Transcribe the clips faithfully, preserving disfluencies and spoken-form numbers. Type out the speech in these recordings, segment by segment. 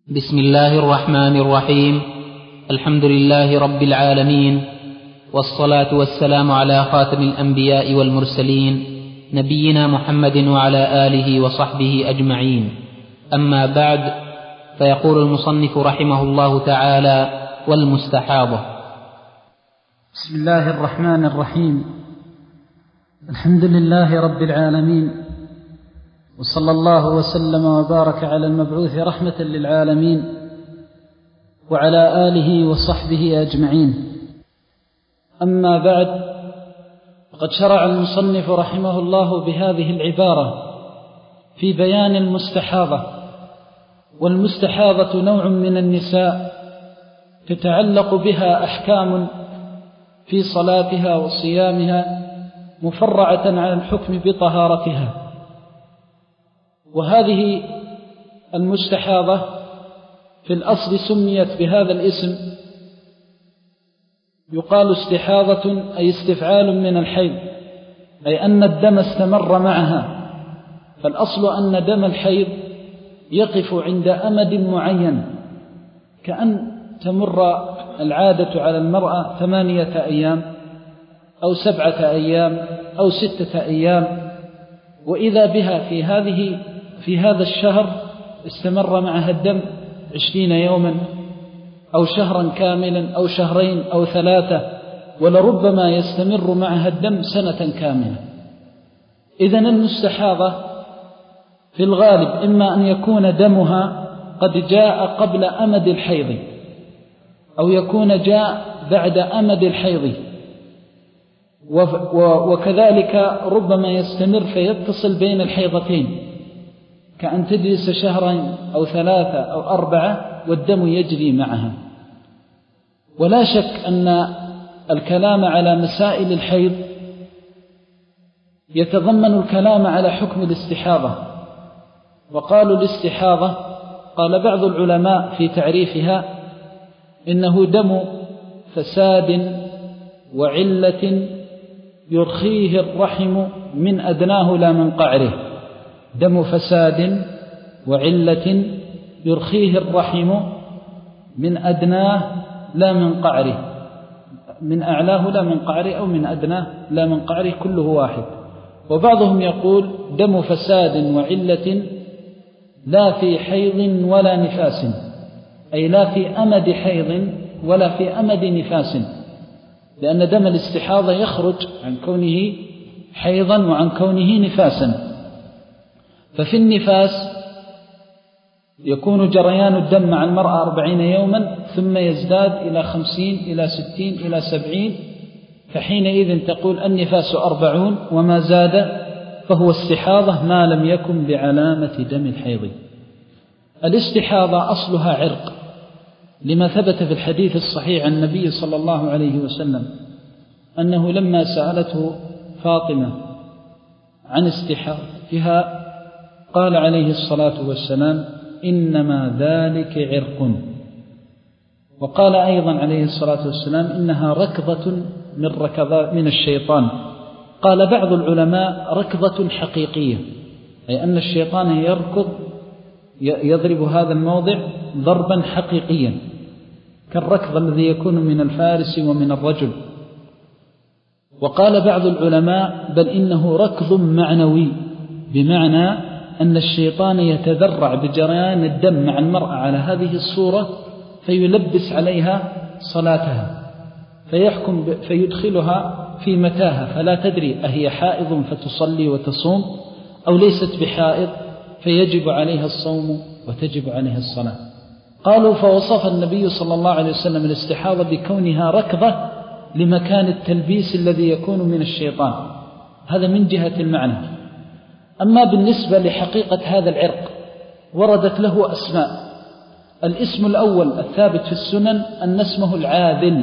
بسم الله الرحمن الرحيم. الحمد لله رب العالمين، والصلاة والسلام على خاتم الأنبياء والمرسلين نبينا محمد وعلى آله وصحبه أجمعين. أما بعد، فيقول المصنف رحمه الله تعالى: والمستحاضة. بسم الله الرحمن الرحيم. الحمد لله رب العالمين، وصلى الله وسلم وبارك على المبعوث رحمة للعالمين وعلى آله وصحبه أجمعين. أما بعد، فقد شرع المصنف رحمه الله بهذه العبارة في بيان المستحاضة. والمستحاضة نوع من النساء تتعلق بها أحكام في صلاتها وصيامها مفرعة على الحكم بطهارتها. وهذه المستحاضة في الأصل سميت بهذا الاسم، يقال استحاضة أي استفعال من الحيض، أي أن الدم استمر معها. فالأصل أن دم الحيض يقف عند أمد معين، كأن تمر العادة على المرأة ثمانية أيام أو سبعة أيام أو ستة أيام، وإذا بها في هذه في هذا الشهر استمر معها الدم عشرين يوما أو شهرا كاملا أو شهرين أو ثلاثة، ولربما يستمر معها الدم سنة كاملة. إذن المستحاضة في الغالب إما أن يكون دمها قد جاء قبل أمد الحيض، أو يكون جاء بعد أمد الحيض، وكذلك ربما يستمر فيتصل بين الحيضتين، كأن تجلس شهرين أو ثلاثة أو أربعة والدم يجري معها. ولا شك أن الكلام على مسائل الحيض يتضمن الكلام على حكم الاستحاضة. وقالوا الاستحاضة، قال بعض العلماء في تعريفها: إنه دم فساد وعلة يرخيه الرحم من أدناه لا من قعره. دم فساد وعلة يرخيه الرحم من أدناه لا من قعره، من أعلاه لا من قعره، أو من أدناه لا من قعره، كله واحد. وبعضهم يقول دم فساد وعلة لا في حيض ولا نفاس، أي لا في أمد حيض ولا في أمد نفاس، لأن دم الاستحاضة يخرج عن كونه حيضا وعن كونه نفاسا. ففي النفاس يكون جريان الدم مع المرأة أربعين يوما، ثم يزداد إلى خمسين إلى ستين إلى سبعين، فحينئذ تقول النفاس أربعون، وما زاد فهو استحاضة ما لم يكن بعلامة دم الحيض. الاستحاضة أصلها عرق، لما ثبت في الحديث الصحيح عن النبي صلى الله عليه وسلم أنه لما سألته فاطمة عن استحاضتها قال عليه الصلاة والسلام: إنما ذلك عرق. وقال أيضا عليه الصلاة والسلام: إنها ركضة من ركضات من الشيطان. قال بعض العلماء: ركضة حقيقية، أي أن الشيطان يركض يضرب هذا الموضع ضربا حقيقيا، كالركض الذي يكون من الفارس ومن الرجل. وقال بعض العلماء: بل إنه ركض معنوي، بمعنى أن الشيطان يتذرع بجريان الدم مع المرأة على هذه الصورة، فيلبس عليها صلاتها، فيحكم فيدخلها في متاهة، فلا تدري أهي حائض فتصلي وتصوم أو ليست بحائض فيجب عليها الصوم وتجب عليها الصلاة. قالوا: فوصف النبي صلى الله عليه وسلم الاستحاضة بكونها ركضة لمكان التلبيس الذي يكون من الشيطان. هذا من جهة المعنى. أما بالنسبة لحقيقة هذا العرق، وردت له أسماء. الاسم الأول الثابت في السنن أن اسمه العاذل،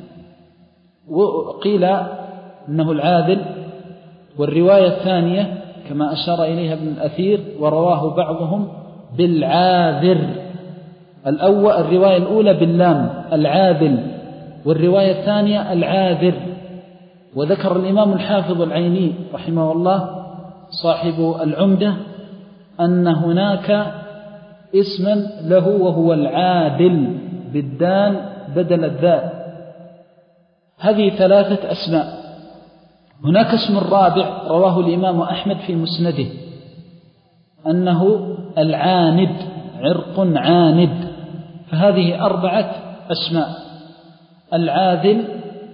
وقيل أنه العاذل. والرواية الثانية كما أشار إليها ابن الأثير ورواه بعضهم بالعاذر. الأول الرواية الأولى باللام العاذل، والرواية الثانية العاذر. وذكر الإمام الحافظ العيني رحمه الله صاحب العمدة أن هناك اسما له وهو العادل بالدال بدل الذال. هذه ثلاثة أسماء. هناك اسم رابع رواه الإمام أحمد في مسنده أنه العاند، عرق عاند. فهذه أربعة أسماء: العاذل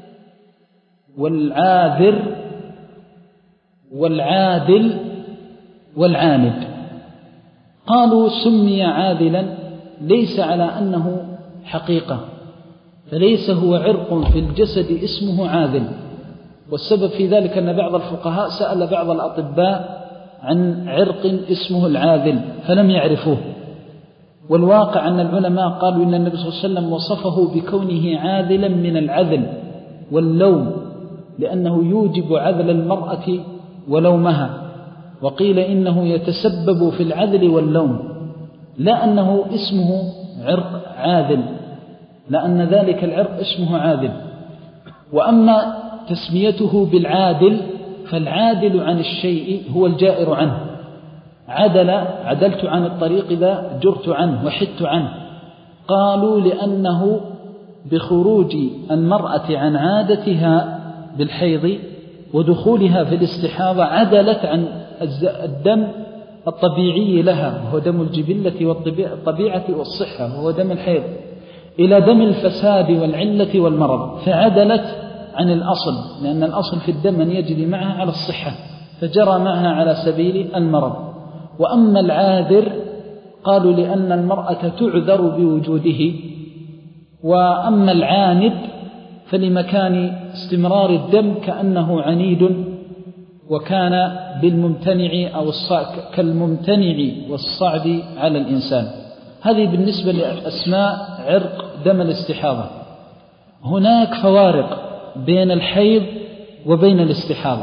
والعاذر والعادل والعاند. قالوا سمي عاذلا ليس على أنه حقيقة، فليس هو عرق في الجسد اسمه عاذل. والسبب في ذلك أن بعض الفقهاء سأل بعض الأطباء عن عرق اسمه العاذل فلم يعرفوه. والواقع أن العلماء قالوا إن النبي صلى الله عليه وسلم وصفه بكونه عاذلا من العذل واللوم، لأنه يوجب عذل المرأة ولومها. وقيل إنه يتسبب في العذل واللوم، لا أنه اسمه عرق عاذل، لأن ذلك العرق اسمه عاذل. وأما تسميته بالعادل فالعادل عن الشيء هو الجائر عنه. عدل، عدلت عن الطريق إذا جرت عنه وحدت عنه. قالوا لأنه بخروج المرأة عن عادتها بالحيض ودخولها في الاستحاضة عدلت عن الدم الطبيعي لها، وهو دم الجبلة والطبيعة والصحة، وهو دم الحيض، إلى دم الفساد والعلة والمرض، فعدلت عن الأصل، لأن الأصل في الدم أن يجري معها على الصحة، فجرى معها على سبيل المرض. وأما العاذر قالوا لأن المرأة تعذر بوجوده. وأما العاند فلمكان استمرار الدم كأنه عنيد، وكان بالممتنع أو كالممتنع والصعب على الإنسان. هذه بالنسبة لأسماء عرق دم الاستحاضة. هناك فوارق بين الحيض وبين الاستحاضة،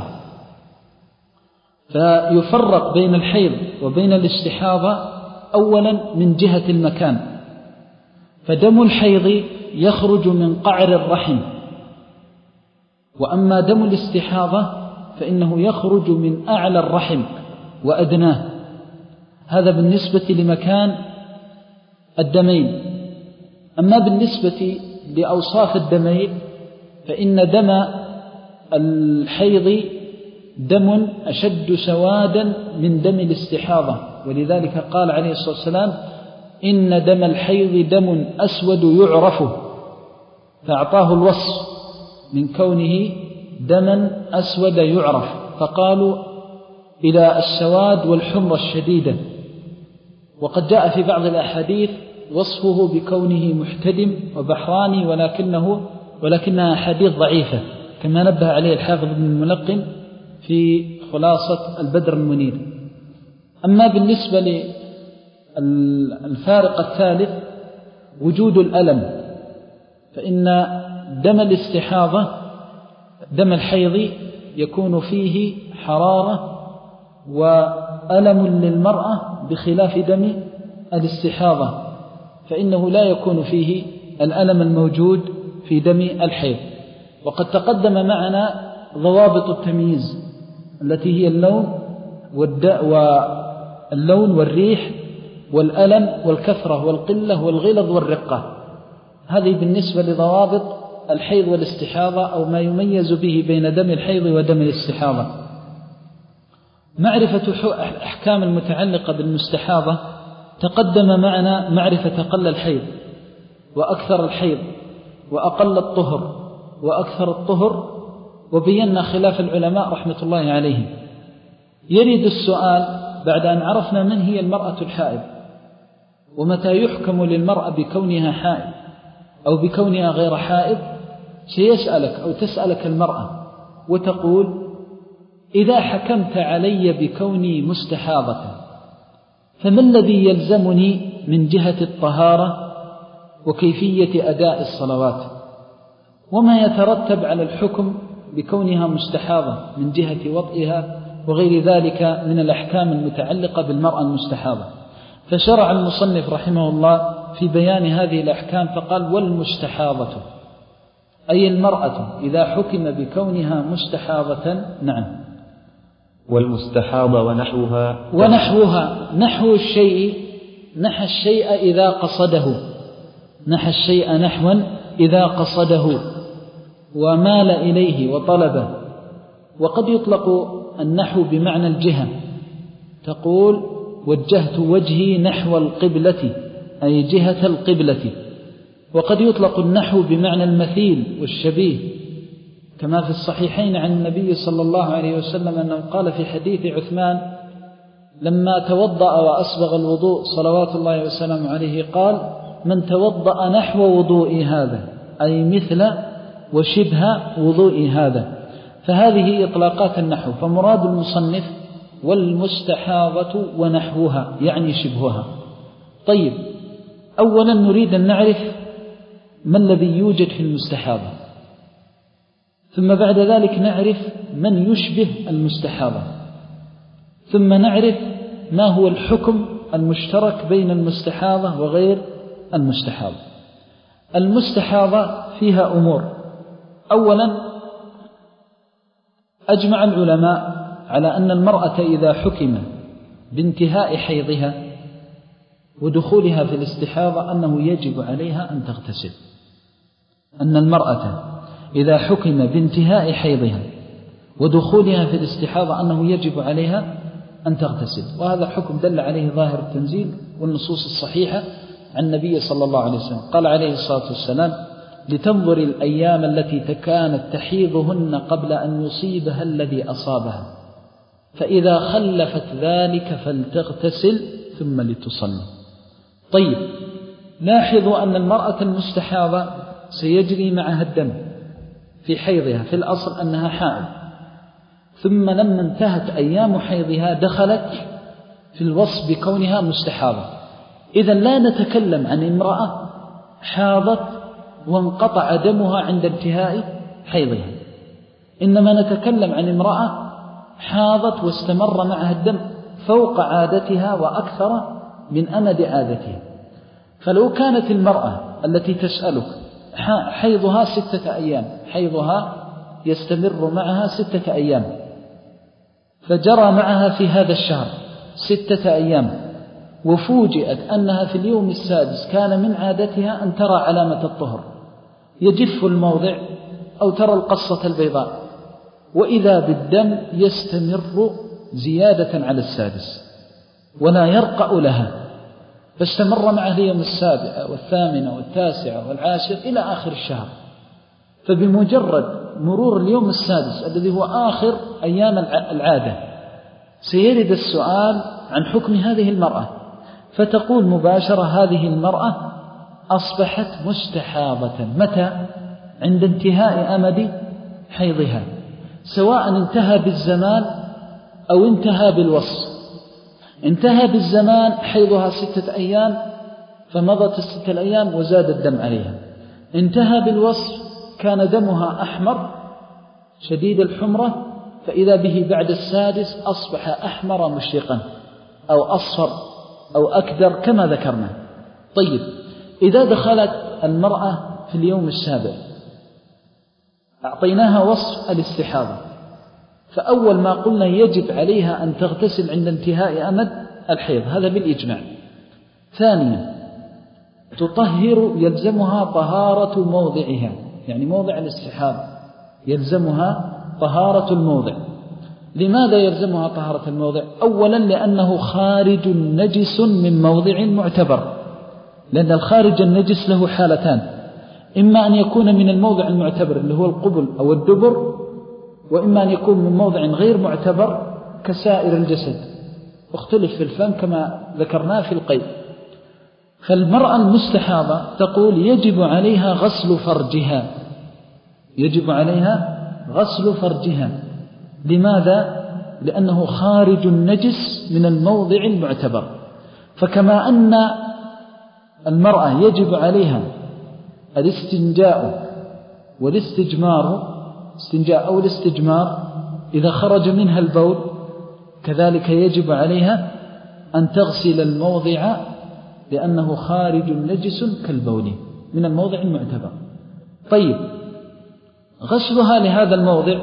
فيفرق بين الحيض وبين الاستحاضة أولا من جهة المكان. فدم الحيض يخرج من قعر الرحم، وأما دم الاستحاضة فإنه يخرج من أعلى الرحم وأدناه. هذا بالنسبة لمكان الدمين. أما بالنسبة لأوصاف الدمين فإن دم الحيض دم أشد سوادا من دم الاستحاضة، ولذلك قال عليه الصلاة والسلام إن دم الحيض دم أسود يعرفه، فأعطاه الوصف من كونه دما أسود يعرف، فقالوا إلى السواد والحمرة الشديدة. وقد جاء في بعض الأحاديث وصفه بكونه محتدم وبحراني، ولكنه ولكنها أحاديث ضعيفة، كما نبه عليه الحافظ ابن الملقن في خلاصة البدر المنير. أما بالنسبة للفارق الثالث وجود الألم، فإن دم الاستحاضة دم الحيض يكون فيه حرارة وألم للمرأة، بخلاف دم الاستحاضة فإنه لا يكون فيه الألم الموجود في دم الحيض. وقد تقدم معنا ضوابط التمييز التي هي اللون واللون والريح والألم والكثرة والقلة والغلظ والرقة. هذه بالنسبة لضوابط الحيض والاستحاضة، أو ما يميز به بين دم الحيض ودم الاستحاضة. معرفة أحكام المتعلقة بالمستحاضة تقدم معنا معرفة أقل الحيض وأكثر الحيض وأقل الطهر وأكثر الطهر، وبينا خلاف العلماء رحمة الله عليهم. يريد السؤال بعد أن عرفنا من هي المرأة الحائض ومتى يحكم للمرأة بكونها حائض أو بكونها غير حائض، سيسألك أو تسألك المرأة وتقول إذا حكمت علي بكوني مستحاضة فما الذي يلزمني من جهة الطهارة وكيفية أداء الصلوات، وما يترتب على الحكم بكونها مستحاضة من جهة وطئها وغير ذلك من الأحكام المتعلقة بالمرأة المستحاضة. فشرع المصنف رحمه الله في بيان هذه الأحكام فقال والمستحاضة، أي المرأة إذا حكم بكونها مستحاضة. نعم. والمستحاضة ونحوها ونحوها نحو الشيء نحى الشيء إذا قصده، نحى الشيء نحوا إذا قصده ومال إليه وطلبه. وقد يطلق النحو بمعنى الجهة، تقول وجهت وجهي نحو القبلة أي جهة القبلة. وقد يطلق النحو بمعنى المثيل والشبيه، كما في الصحيحين عن النبي صلى الله عليه وسلم أنه قال في حديث عثمان لما توضأ وأسبغ الوضوء صلوات الله وسلامه عليه قال من توضأ نحو وضوئي هذا أي مثل وشبه وضوئي هذا. فهذه إطلاقات النحو. فمراد المصنف والمستحاضة ونحوها يعني شبهها. طيب، أولا نريد أن نعرف ما الذي يوجد في المستحاضة، ثم بعد ذلك نعرف من يشبه المستحاضة، ثم نعرف ما هو الحكم المشترك بين المستحاضة وغير المستحاضة. المستحاضة فيها أمور. أولا أجمع العلماء على أن المرأة إذا حكم بانتهاء حيضها ودخولها في الاستحاضة أنه يجب عليها أن تغتسل. أن المرأة إذا حكم بانتهاء حيضها ودخولها في الاستحاضة أنه يجب عليها أن تغتسل. وهذا حكم دل عليه ظاهر التنزيل والنصوص الصحيحة عن النبي صلى الله عليه وسلم. قال عليه الصلاة والسلام لتنظر الأيام التي كانت تحيضهن قبل أن يصيبها الذي أصابها، فإذا خلفت ذلك فلتغتسل ثم لتصلي. طيب، لاحظوا أن المرأة المستحاضة سيجري معها الدم في حيضها، في الأصل أنها حائض، ثم لما انتهت أيام حيضها دخلت في الوصف بكونها مستحاضة. إذن لا نتكلم عن امرأة حاضت وانقطع دمها عند انتهاء حيضها، إنما نتكلم عن امرأة حاضت واستمر معها الدم فوق عادتها وأكثر من أمد عادتها. فلو كانت المرأة التي تسألك حيضها ستة أيام، حيضها يستمر معها ستة أيام، فجرى معها في هذا الشهر ستة أيام، وفوجئت أنها في اليوم السادس كان من عادتها أن ترى علامة الطهر، يجف الموضع أو ترى القصة البيضاء، وإذا بالدم يستمر زيادة على السادس ولا يرقأ لها، فاستمر معها اليوم السابع والثامن والتاسع والعاشر إلى آخر الشهر. فبمجرد مرور اليوم السادس الذي هو آخر أيام العادة سيرد السؤال عن حكم هذه المرأة، فتقول مباشرة هذه المرأة أصبحت مستحاضة. متى؟ عند انتهاء أمد حيضها، سواء انتهى بالزمان أو انتهى بالوصف. انتهى بالزمان حيضها ستة أيام فمضت الستة الأيام وزاد الدم عليها. انتهى بالوصف كان دمها أحمر شديد الحمرة، فإذا به بعد السادس أصبح أحمر مشرقا أو أصفر أو أكدر كما ذكرنا. طيب، إذا دخلت المرأة في اليوم السابع أعطيناها وصف الاستحاضة، فأول ما قلنا يجب عليها أن تغتسل عند انتهاء أمد الحيض، هذا بالإجماع. ثانيا تطهر، يلزمها طهارة موضعها، يعني موضع الاستحاضة يلزمها طهارة الموضع. لماذا يلزمها طهارة الموضع؟ أولا لأنه خارج نجس من موضع معتبر، لأن الخارج النجس له حالتان، إما أن يكون من الموضع المعتبر اللي هو القبل أو الدبر، وإما أن يكون من موضع غير معتبر كسائر الجسد، واختلف في الفم كما ذكرناه في القيد. فالمرأة المستحاضة تقول يجب عليها غسل فرجها، يجب عليها غسل فرجها. لماذا؟ لأنه خارج النجس من الموضع المعتبر. فكما أن المرأة يجب عليها الاستنجاء والاستجمار، استنجاء أو الاستجمار إذا خرج منها البول، كذلك يجب عليها أن تغسل الموضع لأنه خارج نجس كالبول من الموضع المعتبر. طيب، غسلها لهذا الموضع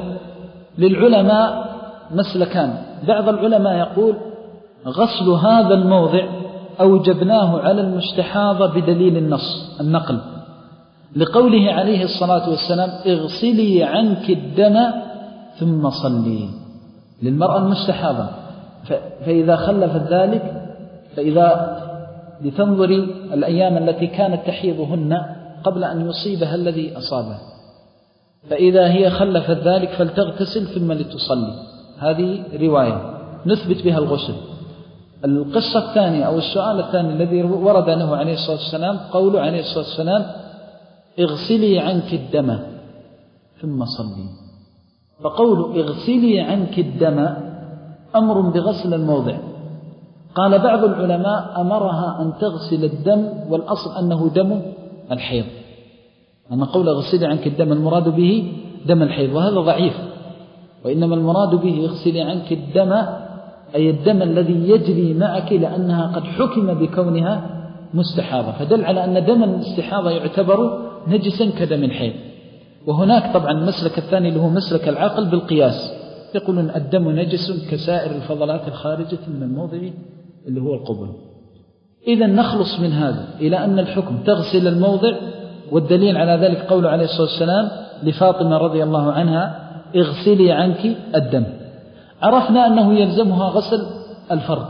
للعلماء مسلكان. بعض العلماء يقول غسل هذا الموضع أوجبناه على المستحاضة بدليل النص النقل، لقوله عليه الصلاة والسلام اغسلي عنك الدم ثم صلي للمرأة المستحاضة. فإذا خلفت ذلك فإذا لتنظري الأيام التي كانت تحيضهن قبل أن يصيبها الذي أصابه، فإذا هي خلفت ذلك فلتغتسل ثم لتصلي. هذه رواية نثبت بها الغسل. القصة الثانية أو السؤال الثاني الذي ورد له عليه الصلاة والسلام قوله عليه الصلاة والسلام اغسلي عنك الدم ثم صلي. فقول اغسلي عنك الدم أمر بغسل الموضع. قال بعض العلماء أمرها أن تغسل الدم والأصل أنه دم الحيض، أما قول اغسلي عنك الدم المراد به دم الحيض، وهذا ضعيف، وإنما المراد به اغسلي عنك الدم أي الدم الذي يجري معك، لأنها قد حكم بكونها مستحاضة، فدل على أن دم الاستحاضة يعتبر نجسا كدم الحيض. وهناك طبعا المسلك الثاني اللي هو مسلك العقل بالقياس، يقولون الدم نجس كسائر الفضلات الخارجة من الموضع اللي هو القبل. إذا نخلص من هذا إلى أن الحكم تغسل الموضع، والدليل على ذلك قول عليه الصلاة والسلام لفاطمة رضي الله عنها اغسلي عنك الدم. عرفنا أنه يلزمها غسل الفرج.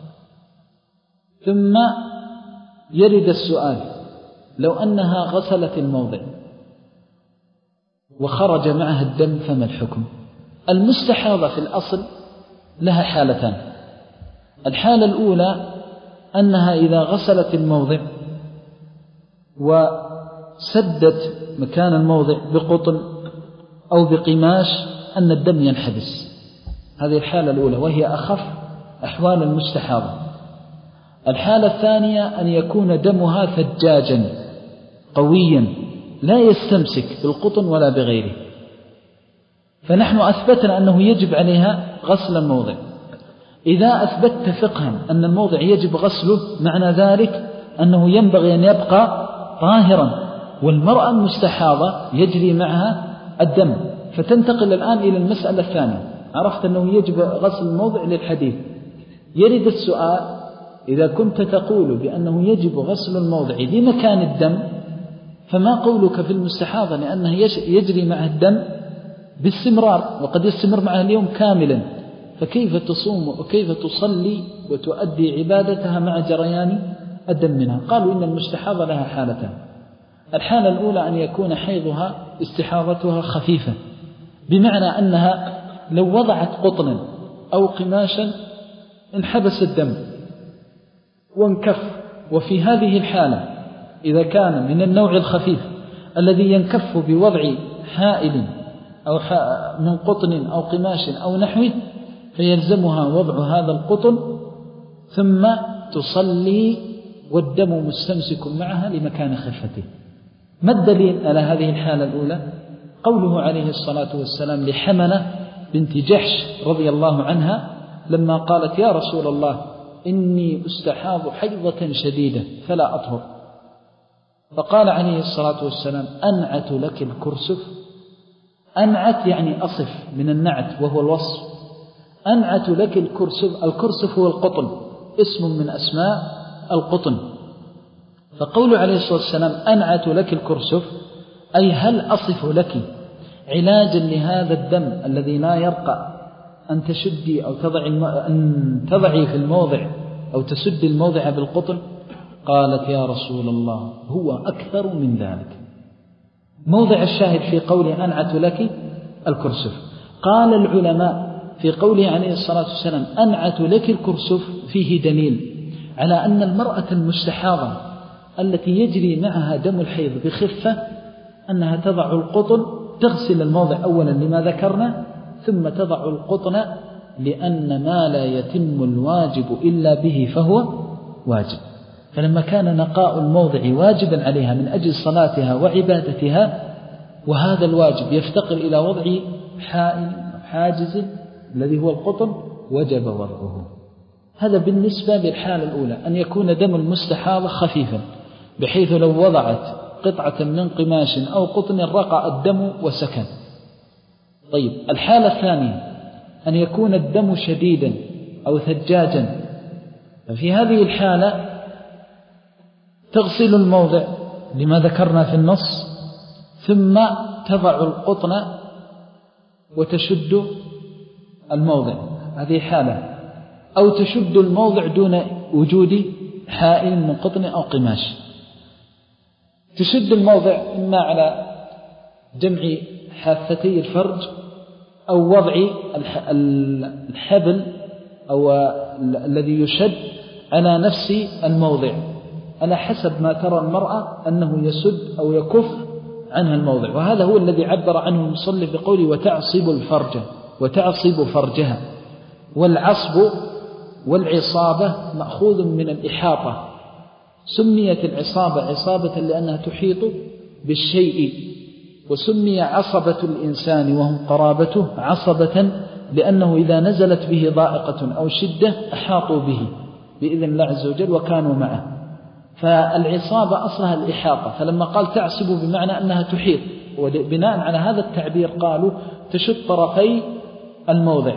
ثم يرد السؤال لو أنها غسلت الموضع وخرج معها الدم فما الحكم؟ المستحاضة في الأصل لها حالتان. الحالة الأولى أنها إذا غسلت الموضع وسدت مكان الموضع بقطن أو بقماش أن الدم ينحبس، هذه الحالة الأولى وهي أخف أحوال المستحاضة. الحالة الثانية أن يكون دمها ثجاجا قويا لا يستمسك بالقطن ولا بغيره، فنحن أثبتنا أنه يجب عليها غسل الموضع. إذا أثبتت فقها أن الموضع يجب غسله معنى ذلك أنه ينبغي أن يبقى طاهرا، والمرأة المستحاضة يجري معها الدم. فتنتقل الآن إلى المسألة الثانية. عرفت أنه يجب غسل الموضع للحديث. يرد السؤال إذا كنت تقول بأنه يجب غسل الموضع لمكان الدم، فما قولك في المستحاضة لأنه يجري معها الدم باستمرار وقد يستمر معها اليوم كاملا، فكيف تصوم وكيف تصلي وتؤدي عبادتها مع جريان الدم منها؟ قالوا إن المستحاضة لها حالتان. الحالة الأولى أن يكون حيضها استحاضتها خفيفة، بمعنى أنها لو وضعت قطنا أو قماشا انحبس الدم وانكف. وفي هذه الحالة إذا كان من النوع الخفيف الذي ينكف بوضع حائل أو من قطن أو قماش أو نحوه، فيلزمها وضع هذا القطن ثم تصلي والدم مستمسك معها لمكان خفته. ما الدليل على هذه الحالة الأولى؟ قوله عليه الصلاة والسلام لحمنة بنت جحش رضي الله عنها لما قالت يا رسول الله إني أستحاض حيضة شديدة فلا أطهر، فقال عليه الصلاة والسلام أنعت لك الكرسف. أنعت يعني أصف من النعت وهو الوصف. أنعت لك الكرسف. الكرسف هو القطن، اسم من أسماء القطن. فقول عليه الصلاة والسلام أنعت لك الكرسف أي هل أصف لك علاجا لهذا الدم الذي لا يرقى أن تشدي أو تضعي أن تضعي في الموضع أو تسد الموضع بالقطن؟ قالت يا رسول الله هو أكثر من ذلك. موضع الشاهد في قوله أنعت لك الكرسف. قال العلماء في قوله عليه الصلاة والسلام أنعت لك الكرسف فيه دليل على أن المرأة المستحاضة التي يجري معها دم الحيض بخفة أنها تضع القطن، تغسل الموضع أولا لما ذكرنا، ثم تضع القطن لأن ما لا يتم الواجب إلا به فهو واجب. فلما كان نقاء الموضع واجبا عليها من أجل صلاتها وعبادتها، وهذا الواجب يفتقر إلى وضع حائل حاجز الذي هو القطن، وجب وضعه. هذا بالنسبة للحالة الأولى أن يكون دم المستحاضة خفيفا بحيث لو وضعت قطعة من قماش أو قطن رقع الدم وسكن. طيب الحالة الثانية أن يكون الدم شديدا أو ثجاجا، ففي هذه الحالة تغسل الموضع لما ذكرنا في النص، ثم تضع القطن وتشد الموضع، هذه حالة. أو تشد الموضع دون وجود حائل من قطن أو قماش. تشد الموضع إما على جمع حافتي الفرج أو وضع الحبل أو الذي يشد على نفس الموضع على حسب ما ترى المرأة أنه يسد أو يكف عنها الموضع. وهذا هو الذي عبر عنه المصنف بقوله وتعصب الفرج، وتعصب فرجها. والعصب والعصابة مأخوذ من الإحاطة. سميت العصابة عصابة لأنها تحيط بالشيء، وسمي عصبة الإنسان وهم قرابته عصبة لأنه إذا نزلت به ضائقة أو شدة أحاطوا به بإذن الله عز وجل وكانوا معه. فالعصابة أصلها الإحاطة، فلما قال تعصب بمعنى أنها تحيط، وبناء على هذا التعبير قالوا تشد طرفي الموضع.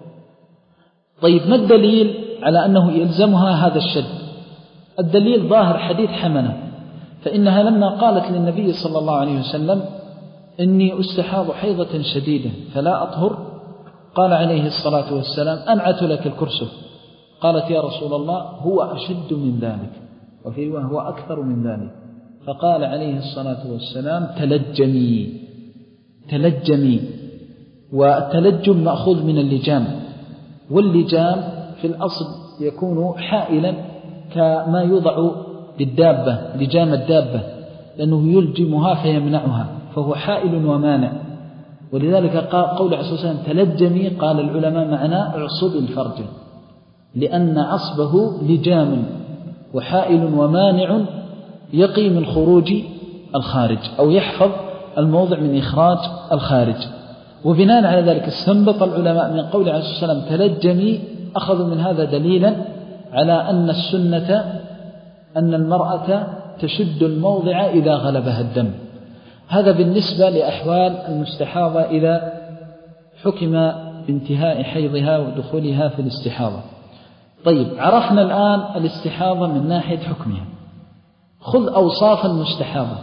طيب ما الدليل على أنه يلزمها هذا الشد؟ الدليل ظاهر حديث حمنة، فإنها لما قالت للنبي صلى الله عليه وسلم إني أستحاض حيضة شديدة فلا أطهر، قال عليه الصلاة والسلام أنعت لك الكرسف. قالت يا رسول الله هو أشد من ذلك، وفي رواية هو أكثر من ذلك. فقال عليه الصلاة والسلام تلجمي تلجمي. والتلجم مأخوذ من اللجام، واللجام في الأصل يكون حائلا كما يوضع للدابة، لجام الدابة، لأنه يلجمها فيمنعها، فهو حائل ومانع. ولذلك قول عليه الصلاة والسلام تلجمي، قال العلماء معناه اعصب الفرج، لأن عصبه لجام وحائل ومانع يقي من خروج الخارج أو يحفظ الموضع من إخراج الخارج. وبناء على ذلك استنبط العلماء من قول عليه الصلاة والسلام تلجمي، أخذوا من هذا دليلا على أن السنة أن المرأة تشد الموضع إذا غلبها الدم. هذا بالنسبة لأحوال المستحاضة إذا حكم بانتهاء حيضها ودخولها في الاستحاضة. طيب عرفنا الآن الاستحاضة من ناحية حكمها. خذ أوصاف المستحاضة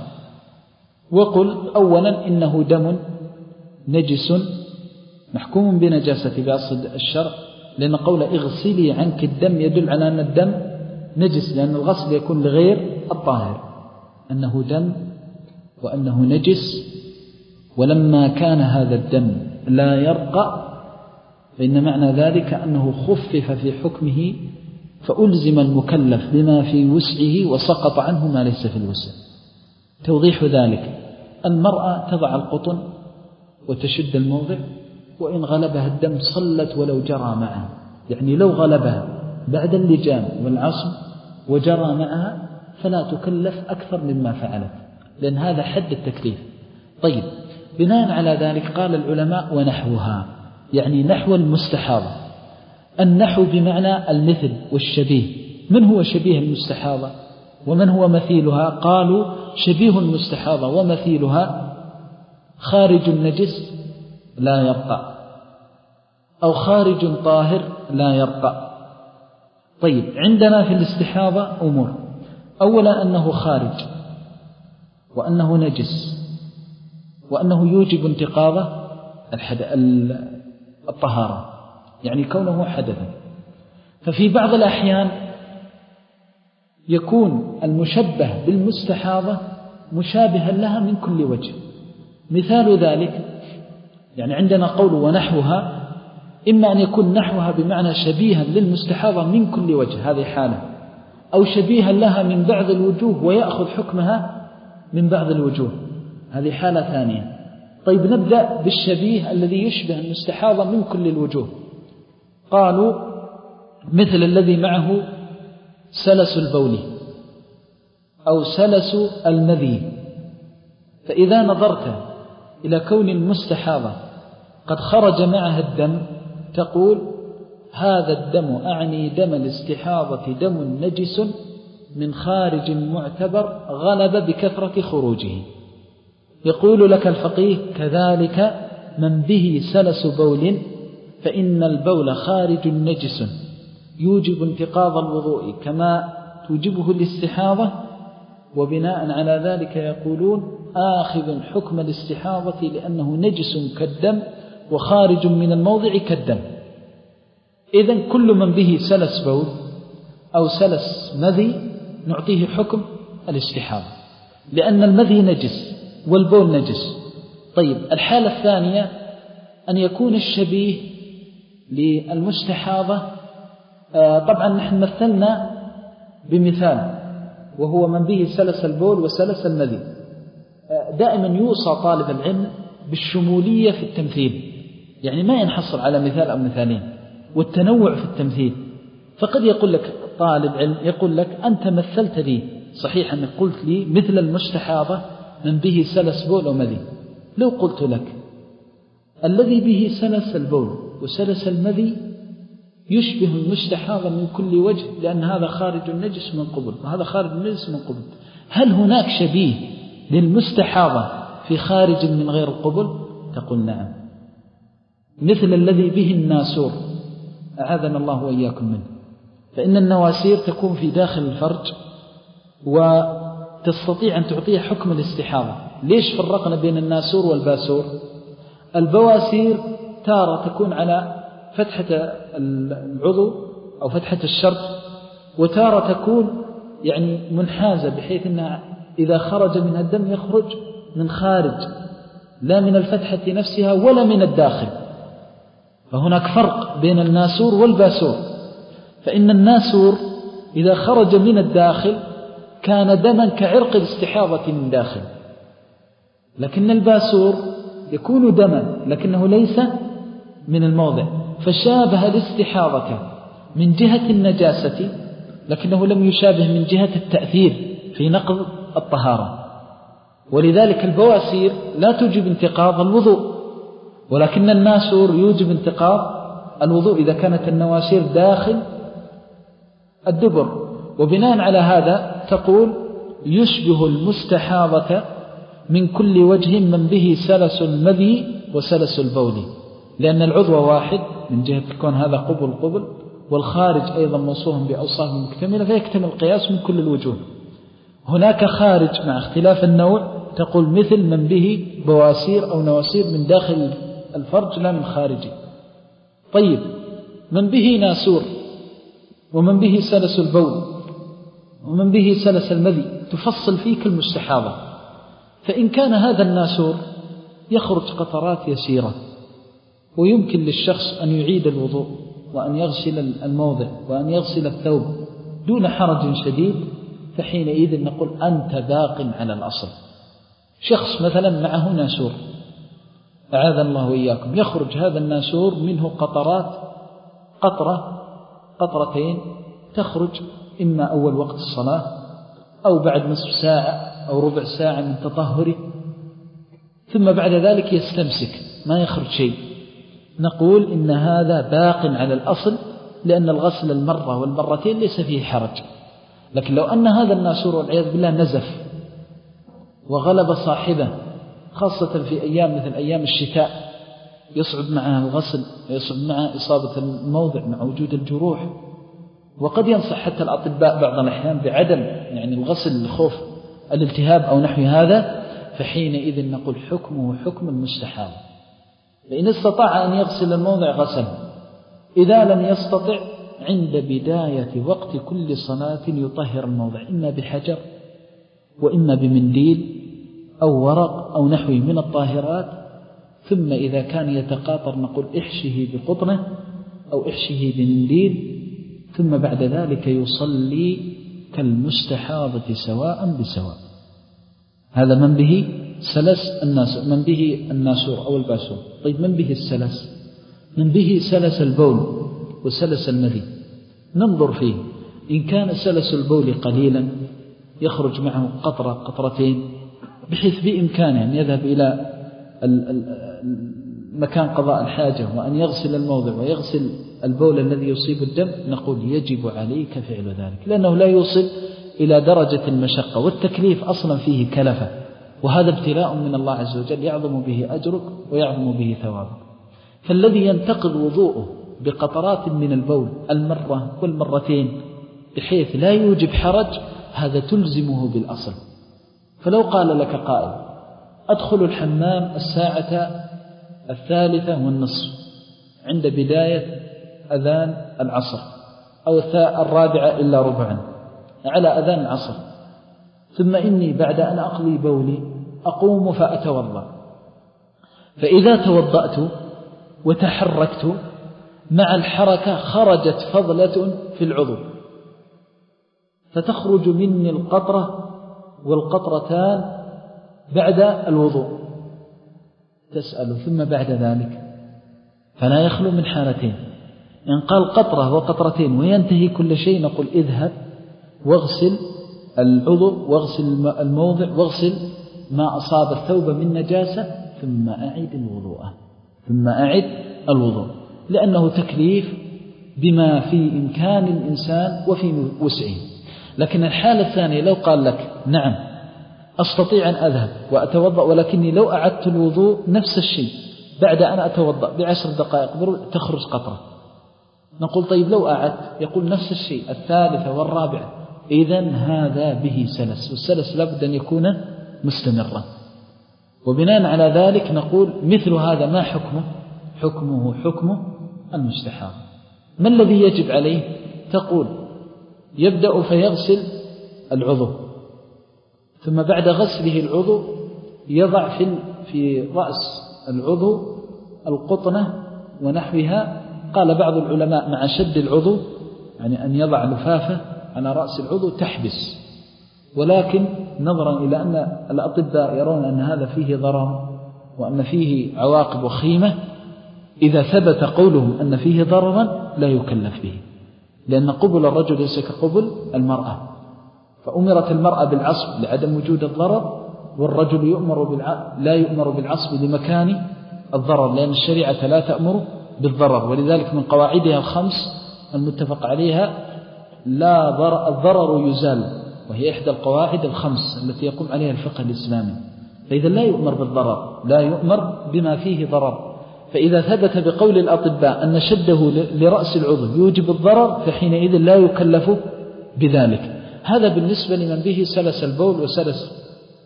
وقل أولا إنه دم نجس محكوم بنجاسة بأصل الشرع، لأن قول اغسلي عنك الدم يدل على أن الدم نجس، لأن الغسل يكون لغير الطاهر، أنه دم وأنه نجس. ولما كان هذا الدم لا يرقى فإن معنى ذلك أنه خفف في حكمه، فألزم المكلف بما في وسعه وسقط عنه ما ليس في الوسع. توضيح ذلك المرأة تضع القطن وتشد الموضع، وإن غلبها الدم صلت ولو جرى معها، يعني لو غلبها بعد اللجام والعصب وجرى معها فلا تكلف أكثر مما فعلت، لأن هذا حد التكليف. طيب بناء على ذلك قال العلماء ونحوها، يعني نحو المستحاضة. النحو بمعنى المثل والشبيه. من هو شبيه المستحاضة ومن هو مثيلها؟ قالوا شبيه المستحاضة ومثيلها خارج النجس لا يرقى، أو خارج طاهر لا يرقى. طيب عندنا في الاستحاضة أمور، أولا أنه خارج، وأنه نجس، وأنه يوجب انتقاض الطهارة، يعني كونه حدثا. ففي بعض الأحيان يكون المشبه بالمستحاضة مشابها لها من كل وجه. مثال ذلك يعني عندنا قول ونحوها، إما أن يكون نحوها بمعنى شبيها للمستحاضة من كل وجه، هذه حالة، أو شبيها لها من بعض الوجوه ويأخذ حكمها من بعض الوجوه، هذه حالة ثانية. طيب نبدأ بالشبيه الذي يشبه المستحاضة من كل الوجوه. قالوا مثل الذي معه سلس البول أو سلس المذي. فإذا نظرت إلى كون المستحاضة قد خرج معها الدم تقول هذا الدم أعني دم الاستحاضة دم نجس من خارج معتبر غلب بكثرة خروجه. يقول لك الفقيه كذلك من به سلس بول فإن البول خارج نجس يوجب انتقاض الوضوء كما توجبه الاستحاضة، وبناء على ذلك يقولون آخذ حكم الاستحاضة لأنه نجس كالدم وخارج من الموضع كالدم. إذن كل من به سلس بول أو سلس مذي نعطيه حكم الاستحاضة لأن المذي نجس والبول نجس. طيب الحالة الثانية أن يكون الشبيه للمستحاضة. طبعا نحن مثلنا بمثال وهو من به سلس البول وسلس المذي. دائما يوصى طالب العلم بالشمولية في التمثيل، يعني ما ينحصر على مثال أو مثالين، والتنوع في التمثيل. فقد يقول لك طالب علم يقول لك أنت مثلت لي صحيح أنك قلت لي مثل المستحاضة من به سلس بول ومذي، لو قلت لك الذي به سلس البول وسلس المذي يشبه المستحاضة من كل وجه لأن هذا خارج النجس من قبل وهذا خارج النجس من قبل، هل هناك شبيه للمستحاضة في خارج من غير القبل؟ تقول نعم. مثل الذي به الناسور أعاذنا الله وإياكم منه، فإن النواسير تكون في داخل الفرج وتستطيع أن تعطيها حكم الاستحاضة. ليش فرقنا بين الناسور والباسور؟ البواسير تارة تكون على فتحة العضو أو فتحة الشرج، وتارة تكون يعني منحازة بحيث أنها إذا خرج منها الدم يخرج من خارج لا من الفتحة نفسها ولا من الداخل. فهناك فرق بين الناسور والباسور. فإن الناسور إذا خرج من الداخل كان دما كعرق الاستحاضة من داخل، لكن الباسور يكون دما لكنه ليس من الموضع، فشابه الاستحاضة من جهة النجاسة لكنه لم يشابه من جهة التأثير في نقض الطهارة. ولذلك البواسير لا توجب انتقاض الوضوء، ولكن الناسور يوجب انتقاض الوضوء إذا كانت النواسير داخل الدبر. وبناء على هذا تقول يشبه المستحاضة من كل وجه من به سلس المذي وسلس البول، لأن العضو واحد من جهة الكون هذا قبل قبل، والخارج أيضا موصوف بأوصاف مكتملة فيكتمل القياس من كل الوجوه. هناك خارج مع اختلاف النوع تقول مثل من به بواسير أو نواسير من داخل الفرج لا من خارجه. طيب من به ناسور ومن به سلس البول ومن به سلس المذي تفصل فيه كالمستحاضة. فإن كان هذا الناسور يخرج قطرات يسيرة ويمكن للشخص أن يعيد الوضوء وأن يغسل الموضع وأن يغسل الثوب دون حرج شديد، فحينئذ نقول أنت باق على الأصل. شخص مثلا معه ناسور أعاذ الله وإياكم، يخرج هذا الناسور منه قطرات، قطرة قطرتين تخرج إما أول وقت الصلاة أو بعد نصف ساعة أو ربع ساعة من تطهره، ثم بعد ذلك يستمسك ما يخرج شيء. نقول إن هذا باق على الأصل لأن الغسل المرة والمرتين ليس فيه حرج. لكن لو أن هذا الناسور والعياذ بالله نزف وغلب صاحبه خاصة في أيام مثل أيام الشتاء يصعب معها الغسل ويصعب معها إصابة الموضع مع وجود الجروح، وقد ينصح حتى الأطباء بعض الأحيان بعدم يعني الغسل لخوف الالتهاب أو نحو هذا، فحينئذ نقول حكمه حكم المستحاضة. فإن استطاع أن يغسل الموضع غسل، إذا لم يستطع عند بداية وقت كل صلاة يطهر الموضع إما بحجر وإما بمنديل أو ورق أو نحوه من الطاهرات، ثم إذا كان يتقاطر نقول احشه بقطنة أو احشه بمنديل، ثم بعد ذلك يصلي كالمستحاضة سواء بسواء. هذا من به سلس الناس، من به الناسور أو الباسور. طيب من به السلس؟ من به سلس البول وسلس المذي. ننظر فيه، إن كان سلس البول قليلا يخرج معه قطرة قطرتين بحيث بإمكانه أن يذهب إلى مكان قضاء الحاجة وأن يغسل الموضع ويغسل البول الذي يصيب الدم، نقول يجب عليك فعل ذلك، لأنه لا يوصل إلى درجة المشقة، والتكليف أصلا فيه كلفة، وهذا ابتلاء من الله عز وجل يعظم به أجرك ويعظم به ثوابك. فالذي ينتقض وضوءه بقطرات من البول المرة والمرتين بحيث لا يوجب حرج هذا تلزمه بالأصل. فلو قال لك قائل أدخل الحمام الساعة الثالثة والنصف عند بداية أذان العصر أو الرابعة إلا ربعا على أذان العصر، ثم إني بعد أن أقضي بولي أقوم فأتوضأ، فإذا توضأت وتحركت مع الحركة خرجت فضلة في العضو فتخرج مني القطرة والقطرتان بعد الوضوء، تسأل ثم بعد ذلك، فلا يخلو من حالتين. إن قال قطرة وقطرتين وينتهي كل شيء نقول اذهب واغسل العضو واغسل الموضع واغسل ما أصاب الثوب من نجاسة ثم أعد الوضوء ثم أعد الوضوء لأنه تكليف بما في إمكان الإنسان وفي وسعه. لكن الحالة الثانية لو قال لك نعم أستطيع أن أذهب وأتوضأ ولكني لو أعدت الوضوء نفس الشيء بعد أن أتوضأ بعشر دقائق تخرج قطرة، نقول طيب لو أعدت، يقول نفس الشيء الثالثة والرابعة، إذن هذا به سلس، والسلس لابد أن يكون مستمرا. وبناء على ذلك نقول مثل هذا ما حكمه؟ حكمه حكمه المستحاض. ما الذي يجب عليه؟ تقول يبدأ فيغسل العضو، ثم بعد غسله العضو يضع في في رأس العضو القطنة ونحوها. قال بعض العلماء مع شد العضو، يعني أن يضع لفافة على رأس العضو تحبس، ولكن نظرا إلى أن الأطباء يرون أن هذا فيه ضرر وأن فيه عواقب وخيمة، إذا ثبت قولهم أن فيه ضررا لا يكلف به، لأن قبل الرجل ليس كقبل المرأة، فأمرت المرأة بالعصب لعدم وجود الضرر، والرجل يؤمر بالع... لا يؤمر بالعصب لمكان الضرر، لأن الشريعة لا تأمر بالضرر. ولذلك من قواعدها الخمس المتفق عليها لا ضرر الضرر يزال، وهي إحدى القواعد الخمس التي يقوم عليها الفقه الإسلامي. فإذا لا يؤمر بالضرر، لا يؤمر بما فيه ضرر. فإذا ثبت بقول الأطباء أن شده لرأس العضو يوجب الضرر فحينئذ لا يكلف بذلك. هذا بالنسبة لمن به سلس البول وسلس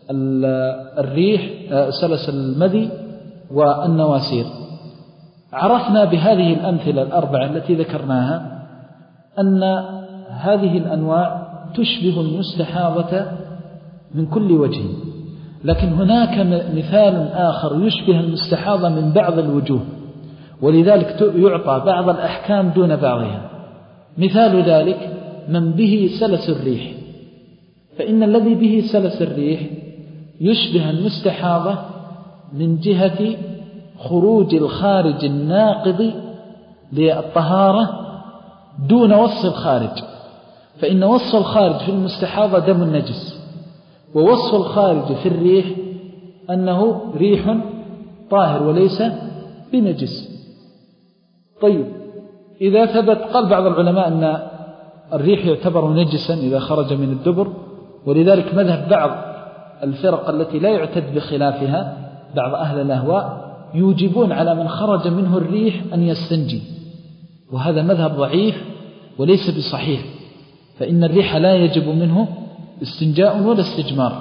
الريح، سلس المذي والنواسير. عرفنا بهذه الأمثلة الأربعة التي ذكرناها أن هذه الأنواع تشبه المستحاضة من كل وجه، لكن هناك مثال آخر يشبه المستحاضة من بعض الوجوه، ولذلك يعطى بعض الأحكام دون بعضها. مثال ذلك من به سلس الريح، فإن الذي به سلس الريح يشبه المستحاضة من جهة خروج الخارج الناقض للطهارة دون وصف الخارج، فإن وصف الخارج في المستحاضة دم النجس، ووصف الخارج في الريح أنه ريح طاهر وليس بنجس. طيب إذا ثبت، قال بعض العلماء أن الريح يعتبر نجسا إذا خرج من الدبر، ولذلك مذهب بعض الفرق التي لا يعتد بخلافها بعض أهل الأهواء يوجبون على من خرج منه الريح أن يستنجي، وهذا مذهب ضعيف وليس بصحيح، فإن الريح لا يجب منه استنجاء ولا استجمار.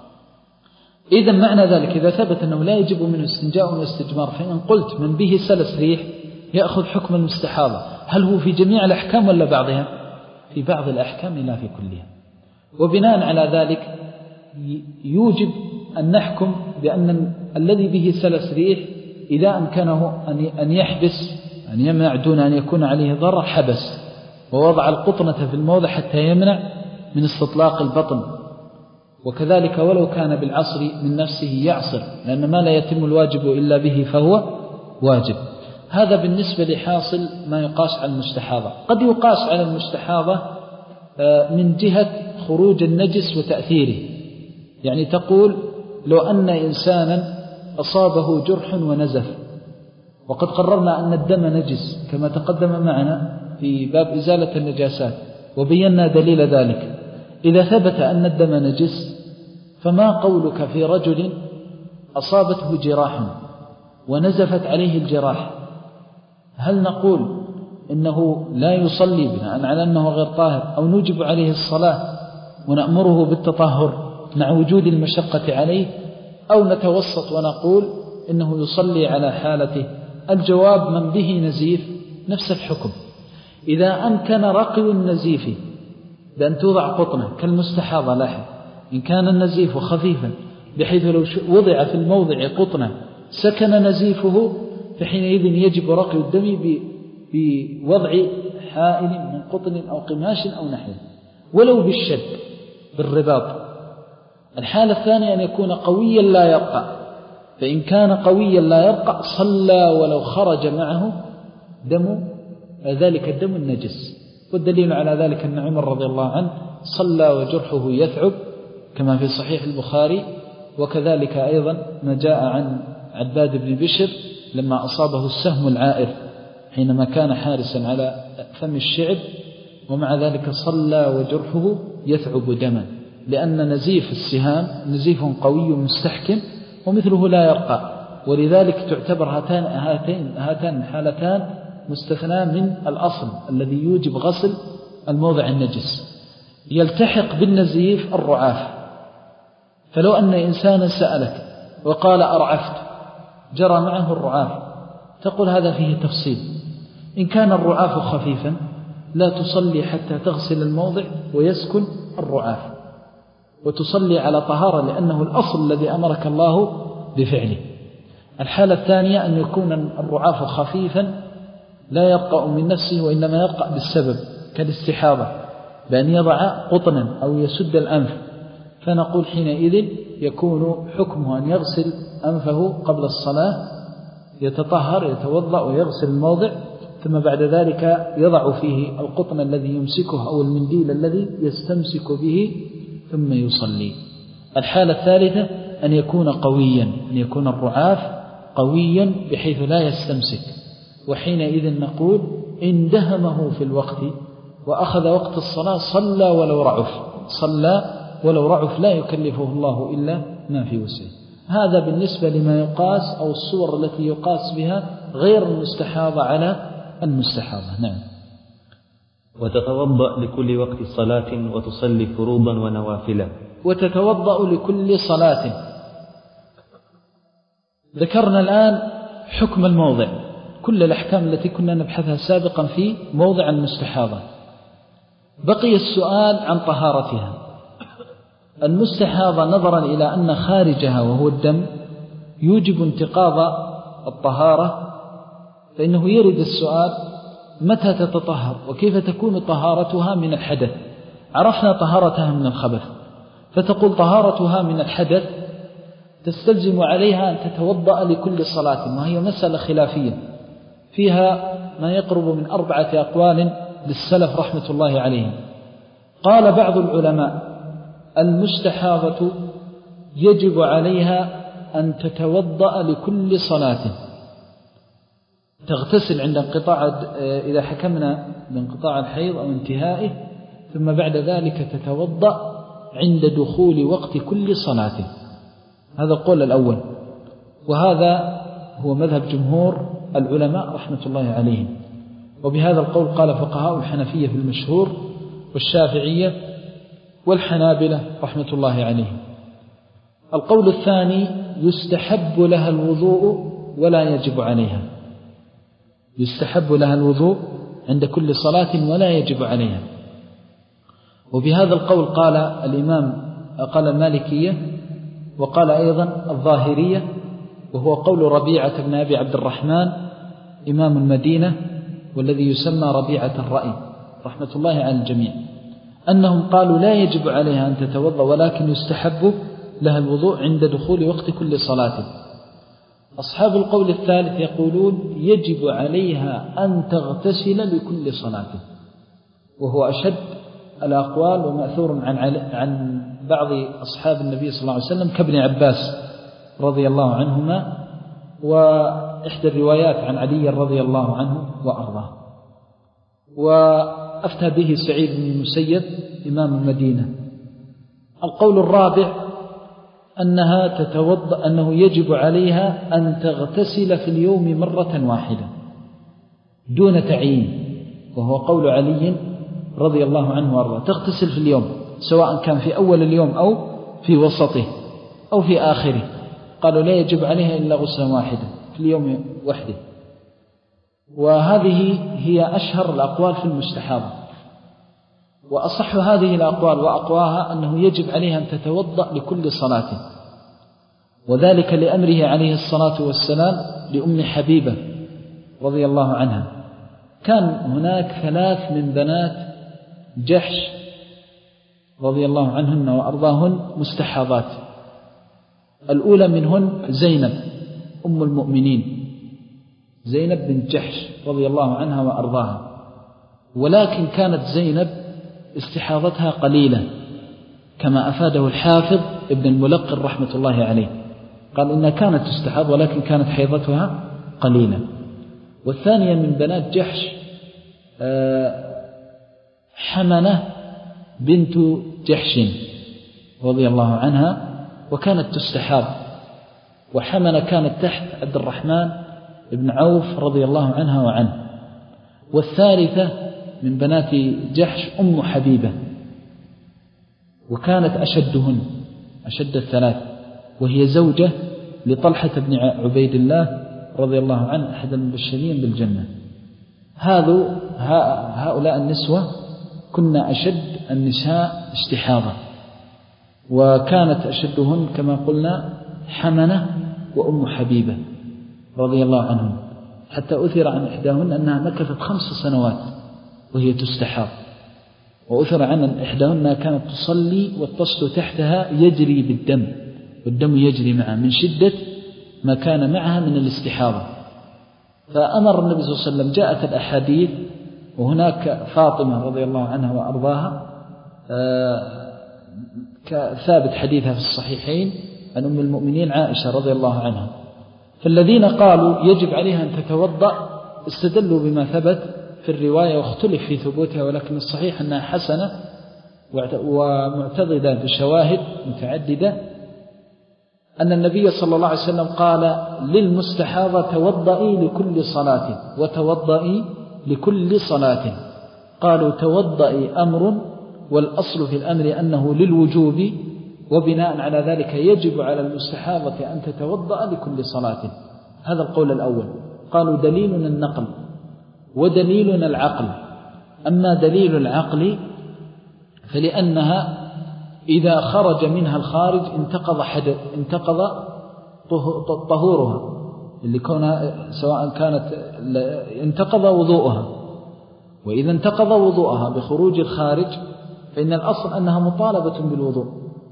إذا معنى ذلك إذا ثبت أنه لا يجب منه استنجاء ولا استجمار، فإن قلت من به سلس ريح يأخذ حكم المستحاضة، هل هو في جميع الأحكام ولا بعضها؟ في بعض الأحكام لا في كلها. وبناء على ذلك يوجب أن نحكم بأن الذي به سلس ريح إذا أمكنه أن يحبس، أن يمنع دون أن يكون عليه ضرر، حبس ووضع القطنة في الموضع حتى يمنع من استطلاق البطن. وكذلك ولو كان بالعصر من نفسه يعصر، لأن ما لا يتم الواجب إلا به فهو واجب. هذا بالنسبة لحاصل ما يقاس على المستحاضة. قد يقاس على المستحاضة من جهة خروج النجس وتأثيره، يعني تقول لو أن إنسانا أصابه جرح ونزف، وقد قررنا أن الدم نجس كما تقدم معنا في باب إزالة النجاسات وبينا دليل ذلك. إذا ثبت أن الدم نجس فما قولك في رجل أصابته جراح ونزفت عليه الجراح؟ هل نقول إنه لا يصلي بناء على أنه غير طاهر، أو نوجب عليه الصلاة ونأمره بالتطهر مع وجود المشقة عليه، أو نتوسط ونقول إنه يصلي على حالته؟ الجواب: من به نزيف نفس الحكم. إذا أمكن رقي النزيف بأن توضع قطنة كالمستحاضة لاحظ، إن كان النزيف خفيفا بحيث لو وضع في الموضع قطنة سكن نزيفه، فحينئذ يجب رقي الدم بوضع حائل من قطن أو قماش أو نحوه ولو بالشد بالرباط. الحالة الثانية أن يكون قويا لا يرقى، فإن كان قويا لا يرقى صلى ولو خرج معه دم ذلك الدم النجس. والدليل على ذلك أن عمر رضي الله عنه صلى وجرحه يثعب كما في صحيح البخاري، وكذلك أيضا ما جاء عن عباد بن بشر لما أصابه السهم العائر حينما كان حارسا على فم الشعب، ومع ذلك صلى وجرحه يثعب دما، لأن نزيف السهام نزيف قوي مستحكم ومثله لا يرقى، ولذلك تعتبر هاتان هاتين هاتان الحالتان مستثنى من الأصل الذي يوجب غسل الموضع النجس. يلتحق بالنزيف الرعاف، فلو أن إنسانا سألك وقال أرعفت جرى معه الرعاف، تقول هذا فيه تفصيل. إن كان الرعاف خفيفا لا تصلي حتى تغسل الموضع ويسكن الرعاف، وتصلي على طهارة لأنه الأصل الذي أمرك الله بفعله. الحالة الثانية أن يكون الرعاف خفيفا لا يرقى من نفسه وإنما يرقى بالسبب كالاستحاضة، بأن يضع قطنا أو يسد الأنف، فنقول حينئذ يكون حكمه أن يغسل أنفه قبل الصلاة، يتطهر يتوضأ ويغسل الموضع، ثم بعد ذلك يضع فيه القطن الذي يمسكه أو المنديل الذي يستمسك به ثم يصلي. الحالة الثالثة أن يكون قويا، أن يكون الرعاف قويا بحيث لا يستمسك، وحينئذ نقول إن دهمه في الوقت وأخذ وقت الصلاة صلى ولو رعف، صلى ولو رعف لا يكلفه الله إلا ما في وسعه. هذا بالنسبة لما يقاس أو الصور التي يقاس بها غير المستحاضة على المستحاضة. نعم. وتتوضأ لكل وقت صلاة وتصلي فروضا ونوافلا. وتتوضأ لكل صلاة. ذكرنا الآن حكم الموضع، كل الأحكام التي كنا نبحثها سابقا في موضع المستحاضة. بقي السؤال عن طهارتها. المستحاضة نظرا إلى أن خارجها وهو الدم يوجب انتقاض الطهارة، فإنه يرد السؤال متى تتطهر وكيف تكون طهارتها من الحدث. عرفنا طهارتها من الخبث، فتقول طهارتها من الحدث تستلزم عليها أن تتوضأ لكل صلاة، وهي مسألة خلافية فيها ما يقرب من أربعة أقوال للسلف رحمة الله عليهم. قال بعض العلماء المستحاضة يجب عليها أن تتوضأ لكل صلاة، تغتسل عند انقطاع إذا حكمنا بانقطاع الحيض أو انتهائه، ثم بعد ذلك تتوضأ عند دخول وقت كل صلاة. هذا القول الأول، وهذا هو مذهب جمهور العلماء رحمة الله عليهم، وبهذا القول قال فقهاء الحنفية في المشهور والشافعية والحنابلة رحمة الله عليهم. القول الثاني يستحب لها الوضوء ولا يجب عليها، يستحب لها الوضوء عند كل صلاة ولا يجب عليها. وبهذا القول قال الإمام قال المالكية، وقال أيضا الظاهرية، وهو قول ربيعة بن أبي عبد الرحمن إمام المدينة والذي يسمى ربيعة الرأي رحمة الله على الجميع، أنهم قالوا لا يجب عليها أن تتوضأ ولكن يستحب لها الوضوء عند دخول وقت كل صلاة. أصحاب القول الثالث يقولون يجب عليها أن تغتسل لكل صلاة، وهو أشد الأقوال ومأثور عن عن بعض أصحاب النبي صلى الله عليه وسلم كابن عباس رضي الله عنهما، وإحدى الروايات عن علي رضي الله عنه وأرضاه. وأفتى به سعيد بن المسيب إمام المدينة. القول الرابع أنها تتوضأ، أنه يجب عليها أن تغتسل في اليوم مرة واحدة دون تعيين، وهو قول علي رضي الله عنه وأرضاه، تغتسل في اليوم سواء كان في أول اليوم أو في وسطه أو في آخره. قالوا لا يجب عليها إلا غسلا واحدا في اليوم وحده. وهذه هي أشهر الأقوال في المستحاضة. وأصح هذه الأقوال وأقواها أنه يجب عليها أن تتوضأ لكل صلاة، وذلك لأمره عليه الصلاة والسلام لأم حبيبة رضي الله عنها. كان هناك ثلاث من بنات جحش رضي الله عنهن وأرضاهن مستحاضات. الأولى منهن زينب أم المؤمنين، زينب بنت جحش رضي الله عنها وأرضاها. ولكن كانت زينب استحاضتها قليلة كما أفاده الحافظ ابن الملقن رحمة الله عليه، قال إنها كانت تستحاض ولكن كانت حيضتها قليلة. والثانية من بنات جحش حمنة بنت جحش رضي الله عنها وكانت تستحاض، وحمنة كانت تحت عبد الرحمن بن عوف رضي الله عنها وعنه. والثالثة من بنات جحش أم حبيبة، وكانت أشدهن أشد الثلاث، وهي زوجة لطلحة بن عبيد الله رضي الله عنه أحد المبشرين بالجنة. هؤلاء النسوة كنا أشد النساء استحاضة، وكانت أشدهن كما قلنا حمنة وأم حبيبة رضي الله عنهم، حتى أثر عن إحداهن أنها مكثت خمس سنوات وهي تستحاض. وأثر عن إحداهن أنها كانت تصلي والطست تحتها يجري بالدم، والدم يجري معها من شدة ما كان معها من الاستحاضة. فأمر النبي صلى الله عليه وسلم، جاءت الأحاديث، وهناك فاطمة رضي الله عنها وأرضاها ثابت حديثها في الصحيحين عن أم المؤمنين عائشة رضي الله عنها. فالذين قالوا يجب عليها أن تتوضأ استدلوا بما ثبت في الرواية، واختلف في ثبوتها، ولكن الصحيح أنها حسنة ومعتضدة بشواهد متعددة، أن النبي صلى الله عليه وسلم قال للمستحاضة توضئي لكل صلاة وتوضئي لكل صلاة. قالوا توضئي أمر، والأصل في الأمر أنه للوجوب، وبناء على ذلك يجب على المستحاضة أن تتوضأ لكل صلاة. هذا القول الأول. قالوا دليلنا النقل ودليلنا العقل. أما دليل العقل فلأنها إذا خرج منها الخارج انتقض حدث انتقض طهورها، اللي كونها سواء كانت انتقض وضوءها. وإذا انتقض وضوءها بخروج الخارج فإن الأصل أنها مطالبة بالوضوء.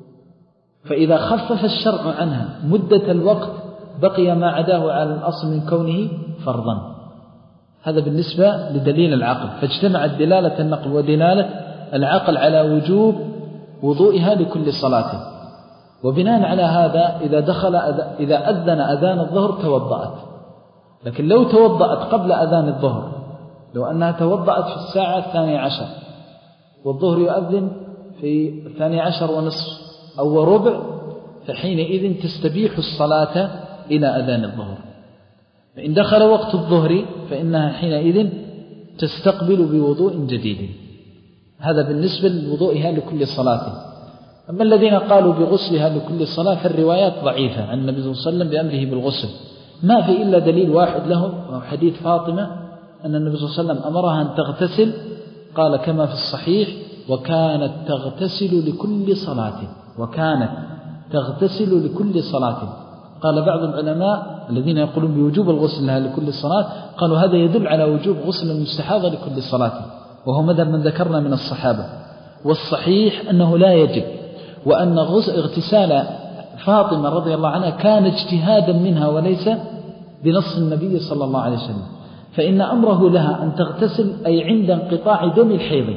فإذا خفف الشرع عنها مدة الوقت بقي ما عداه على الأصل من كونه فرضا. هذا بالنسبة لدليل العقل. فاجتمعت دلالة النقل ودلالة العقل على وجوب وضوئها لكل صلاة. وبناء على هذا إذا دخل إذا أذن أذان الظهر توضأت. لكن لو توضأت قبل أذان الظهر، لو أنها توضأت في الساعة الثانية عشر والظهر يؤذن في الثانية عشر ونصف أو ربع، فحينئذ تستبيح الصلاة إلى أذان الظهر. فإن دخل وقت الظهر فإنها حينئذ تستقبل بوضوء جديد. هذا بالنسبة لوضوئها لكل صلاة. أما الذين قالوا بغسلها لكل صلاة فالروايات ضعيفة عن النبي صلى الله عليه وسلم بأمره بالغسل، ما في إلا دليل واحد له، وهو حديث فاطمة أن النبي صلى الله عليه وسلم أمرها أن تغتسل، قال كما في الصحيح وكانت تغتسل لكل صلاة، وكانت تغتسل لكل صلاة. قال بعض العلماء الذين يقولون بوجوب الغسل لها لكل صلاة قالوا هذا يدل على وجوب غسل المستحاضة لكل صلاة، وهو مذهب من ذكرنا من الصحابة. والصحيح أنه لا يجب، وأن اغتسال فاطمة رضي الله عنها كان اجتهادا منها وليس بنص النبي صلى الله عليه وسلم. فإن أمره لها أن تغتسل أي عند انقطاع دم الحيض،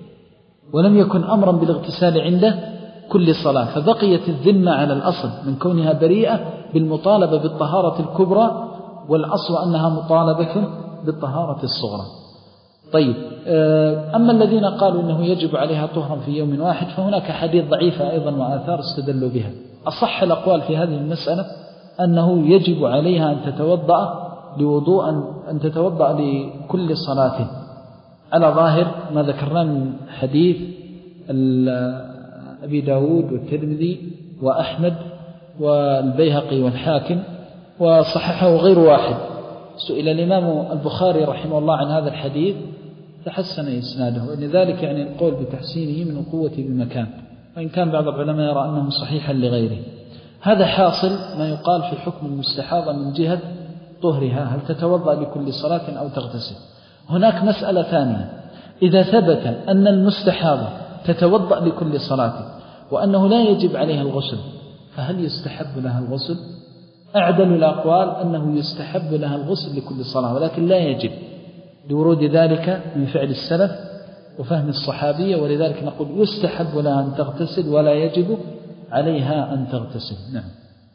ولم يكن أمرا بالاغتسال عند كل صلاة. فبقيت الذمة على الأصل من كونها بريئة بالمطالبة بالطهارة الكبرى، والأصل أنها مطالبة بالطهارة الصغرى. طيب، أما الذين قالوا أنه يجب عليها طهرا في يوم واحد فهناك حديث ضعيفة أيضا وآثار استدلوا بها. أصح الأقوال في هذه المسألة أنه يجب عليها أن تتوضأ لوضوء أن تتوضأ لكل صلاة على ظاهر ما ذكرنا من حديث أبي داود والترمذي وأحمد والبيهقي والحاكم، وصححه غير واحد. سئل الإمام البخاري رحمه الله عن هذا الحديث فحسن إسناده، ولذلك يعني القول بتحسينه من القوة بمكان، وإن كان بعض العلماء يرى أنه صحيحا لغيره. هذا حاصل ما يقال في حكم المستحاضة من جهة طهرها، هل تتوضأ لكل صلاة أو تغتسل. هناك مسألة ثانية، إذا ثبت أن المستحاضة تتوضأ لكل صلاة وأنه لا يجب عليها الغسل، فهل يستحب لها الغسل؟ أعدل الأقوال أنه يستحب لها الغسل لكل صلاة، ولكن لا يجب، لورود ذلك من فعل السلف وفهم الصحابية، ولذلك نقول يستحب لها أن تغتسل ولا يجب عليها أن تغتسل. نعم.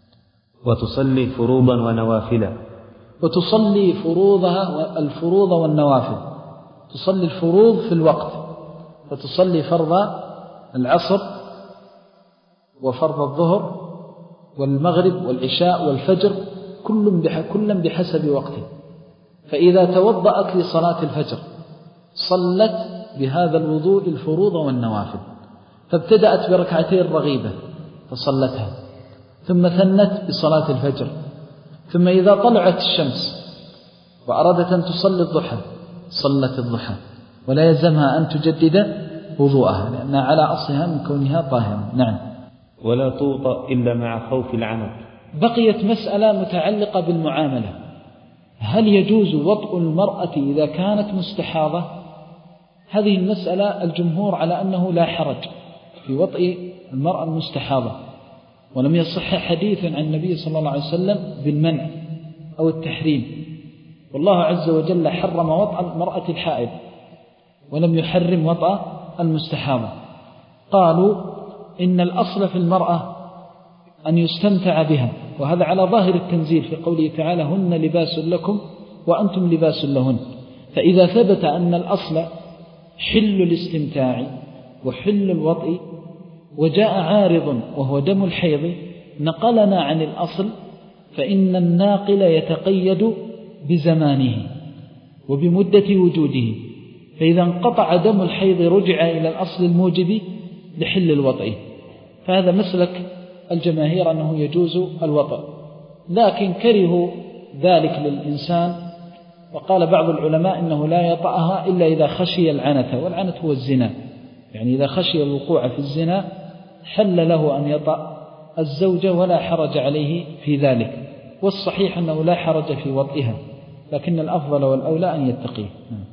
وتصلي فروضا ونوافلا. وتصلي فروضها الفروض والنوافل. تصلي الفروض في الوقت، وتصلي فرض العصر وفرض الظهر والمغرب والعشاء والفجر كل بحسب وقته. فإذا توضأت لصلاة الفجر صلت بهذا الوضوء الفروض والنوافل، فابتدأت بركعتين الرغيبة فصلتها، ثم ثنت بصلاة الفجر، ثم إذا طلعت الشمس وأرادت أن تصلي الضحى صلت الضحى، ولا يلزمها أن تجدد وضوءها لأنها على أصلها من كونها طاهرة. نعم. ولا توطأ إلا مع خوف العنت. بقيت مسألة متعلقة بالمعاملة، هل يجوز وطء المرأة إذا كانت مستحاضة؟ هذه المسألة الجمهور على أنه لا حرج في وطء المرأة المستحاضة، ولم يصح حديث عن النبي صلى الله عليه وسلم بالمنع أو التحريم، والله عز وجل حرم وطء المرأة الحائض ولم يحرم وطء المستحاضة. قالوا إن الأصل في المرأة أن يستمتع بها، وهذا على ظاهر التنزيل في قوله تعالى هن لباس لكم وأنتم لباس لهن. فإذا ثبت أن الأصل حل الاستمتاع وحل الوطء وجاء عارض وهو دم الحيض نقلنا عن الأصل، فإن الناقل يتقيد بزمانه وبمدة وجوده، فإذا انقطع دم الحيض رجع إلى الأصل الموجب لحل الوطء. فهذا مسلك الجماهير أنه يجوز الوطء، لكن كرهوا ذلك للإنسان، وقال بعض العلماء إنه لا يطأها إلا إذا خشي العنة، والعنة هو الزنا، يعني إذا خشي الوقوع في الزنا حل له أن يطأ الزوجة ولا حرج عليه في ذلك، والصحيح أنه لا حرج في وطئها، لكن الأفضل والأولى أن يتقيه.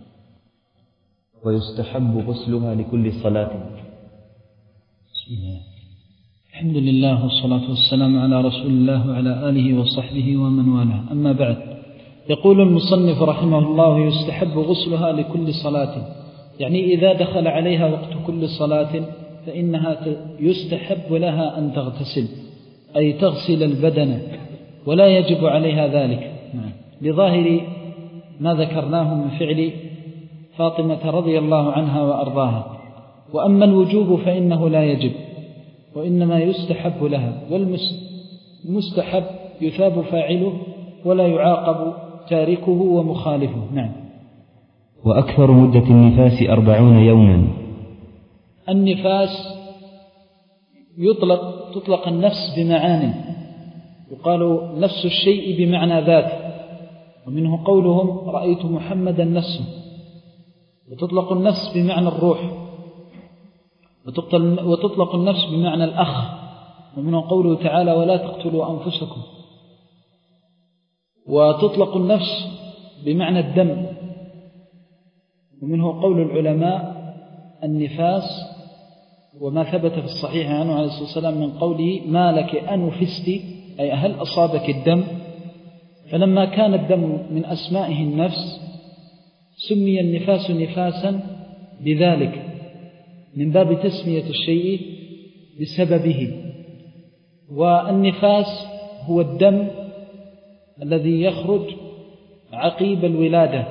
ويستحب غسلها لكل صلاة. بسم الله، الحمد لله والصلاة والسلام على رسول الله وعلى آله وصحبه ومن والاه، أما بعد. يقول المصنف رحمه الله يستحب غسلها لكل صلاة، يعني إذا دخل عليها وقت كل صلاة فإنها يستحب لها أن تغتسل، أي تغسل البدن، ولا يجب عليها ذلك لظاهر ما ذكرناه من فعل فاطمة رضي الله عنها وأرضاها. وأما الوجوب فإنه لا يجب، وإنما يستحب لها، والمستحب يثاب فاعله ولا يعاقب تاركه ومخالفه. نعم. وأكثر مدة النفاس أربعون يوما. النفاس يطلق تطلق النفس بمعان، يقال نفس الشيء بمعنى ذات، ومنه قولهم رأيت محمدا نفسه، وتطلق النفس بمعنى الروح، وتطلق النفس بمعنى الأخ، ومنه قوله تعالى ولا تقتلوا أنفسكم، وتطلق النفس بمعنى الدم، ومنه قول العلماء النفاس وما ثبت في الصحيح عنه عليه الصلاة والسلام من قوله ما لك أنفست، أي هل أصابك الدم؟ فلما كان الدم من أسمائه النفس سمي النفاس نفاسا بذلك، من باب تسمية الشيء بسببه. والنفاس هو الدم الذي يخرج عقيب الولادة،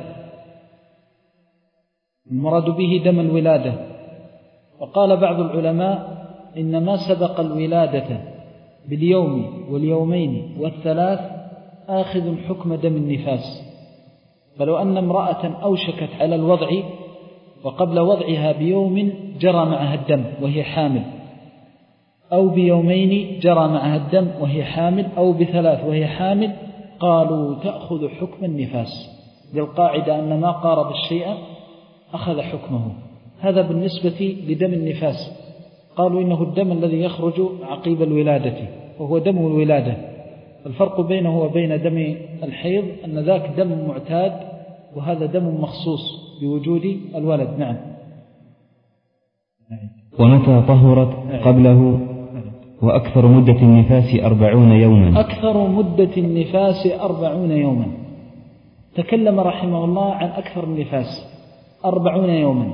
المراد به دم الولادة. وقال بعض العلماء إن ما سبق الولادة باليوم واليومين والثلاث آخذ حكم دم النفاس، فلو أن امرأة أوشكت على الوضع وقبل وضعها بيوم جرى معها الدم وهي حامل، أو بيومين جرى معها الدم وهي حامل، أو بثلاث وهي حامل، قالوا تأخذ حكم النفاس، بالقاعدة أن ما قارب الشيء أخذ حكمه. هذا بالنسبة لدم النفاس. قالوا إنه الدم الذي يخرج عقيب الولادة وهو دم الولادة. الفرق بينه وبين دم الحيض أن ذاك دم معتاد وهذا دم مخصوص بوجود الولد. نعم. ومتى طهرت قبله؟ وأكثر مدة النفاس أربعون يوما. أكثر مدة النفاس أربعون يوما. تكلم رحمه الله عن أكثر النفاس أربعون يوما.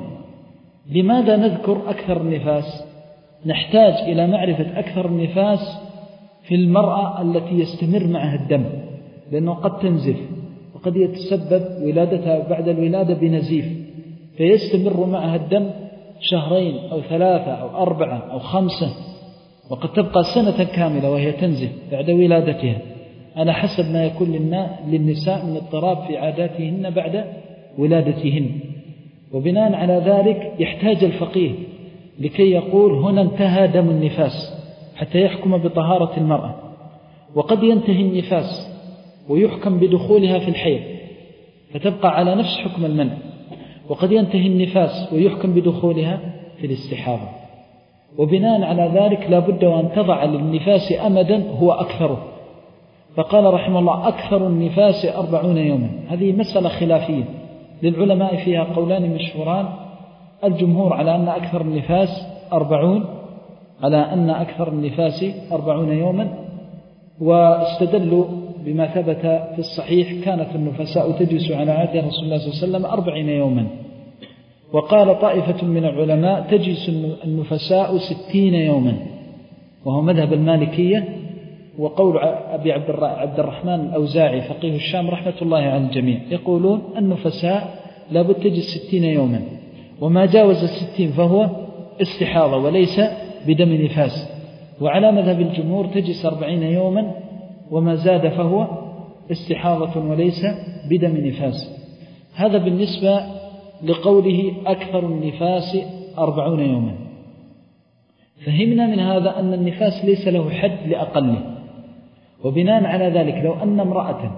لماذا نذكر أكثر النفاس؟ نحتاج إلى معرفة أكثر النفاس في المرأة التي يستمر معها الدم، لأنه قد تنزف وقد يتسبب ولادتها بعد الولادة بنزيف، فيستمر معها الدم شهرين أو ثلاثة أو أربعة أو خمسة، وقد تبقى سنة كاملة وهي تنزف بعد ولادتها، على حسب ما يكون للنساء من اضطراب في عاداتهن بعد ولادتهن. وبناء على ذلك يحتاج الفقيه لكي يقول هنا انتهى دم النفاس حتى يحكم بطهارة المرأة. وقد ينتهي النفاس ويحكم بدخولها في الحيض فتبقى على نفس حكم المنع، وقد ينتهي النفاس ويحكم بدخولها في الاستحاضة. وبناء على ذلك لا بد وأن تضع للنفاس أمدا هو أكثره. فقال رحمه الله أكثر النفاس أربعون يوما. هذه مسألة خلافية للعلماء فيها قولان مشهوران. الجمهور على أن أكثر النفاس أربعون، على أن أكثر النفاس أربعون يوما، واستدلوا بما ثبت في الصحيح كانت النفساء تجلس على عهد رسول الله صلى الله عليه وسلم أربعين يوما. وقال طائفة من العلماء تجلس النفساء ستين يوما، وهو مذهب المالكية وقول أبي عبد الرحمن الأوزاعي فقيه الشام رحمة الله على الجميع، يقولون النفساء لابد تجلس ستين يوما، وما جاوز الستين فهو استحاضة وليس بدم نفاس. وعلى مذهب الجمهور تجلس أربعين يوما، وما زاد فهو استحاضة وليس بدم نفاس. هذا بالنسبة لقوله أكثر النفاس أربعون يوما. فهمنا من هذا أن النفاس ليس له حد لأقله. وبناء على ذلك لو أن امرأة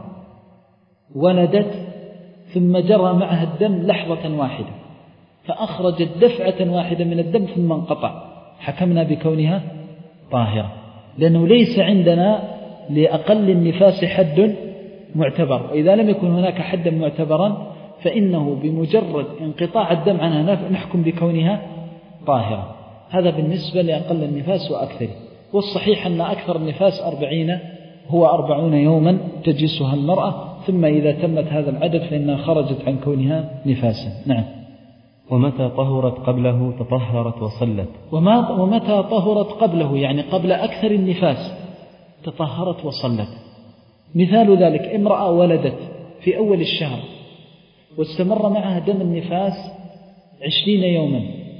ولدت ثم جرى معها الدم لحظة واحدة فأخرجت دفعة واحدة من الدم ثم انقطع، حكمنا بكونها طاهرة، لأنه ليس عندنا لأقل النفاس حد معتبر. وإذا لم يكن هناك حد معتبرا فإنه بمجرد انقطاع الدم عنها نحكم بكونها طاهرة. هذا بالنسبة لأقل النفاس وأكثر. والصحيح أن أكثر النفاس أربعين هو أربعون يوما تجلسها المرأة، ثم إذا تمت هذا العدد فإنها خرجت عن كونها نفاسا. نعم. ومتى طهرت قبله تطهرت وصلت. وما ومتى طهرت قبله يعني قبل أكثر النفاس تطهرت وصلت. مثال ذلك امرأة ولدت في أول الشهر واستمر معها دم النفاس عشرين يوما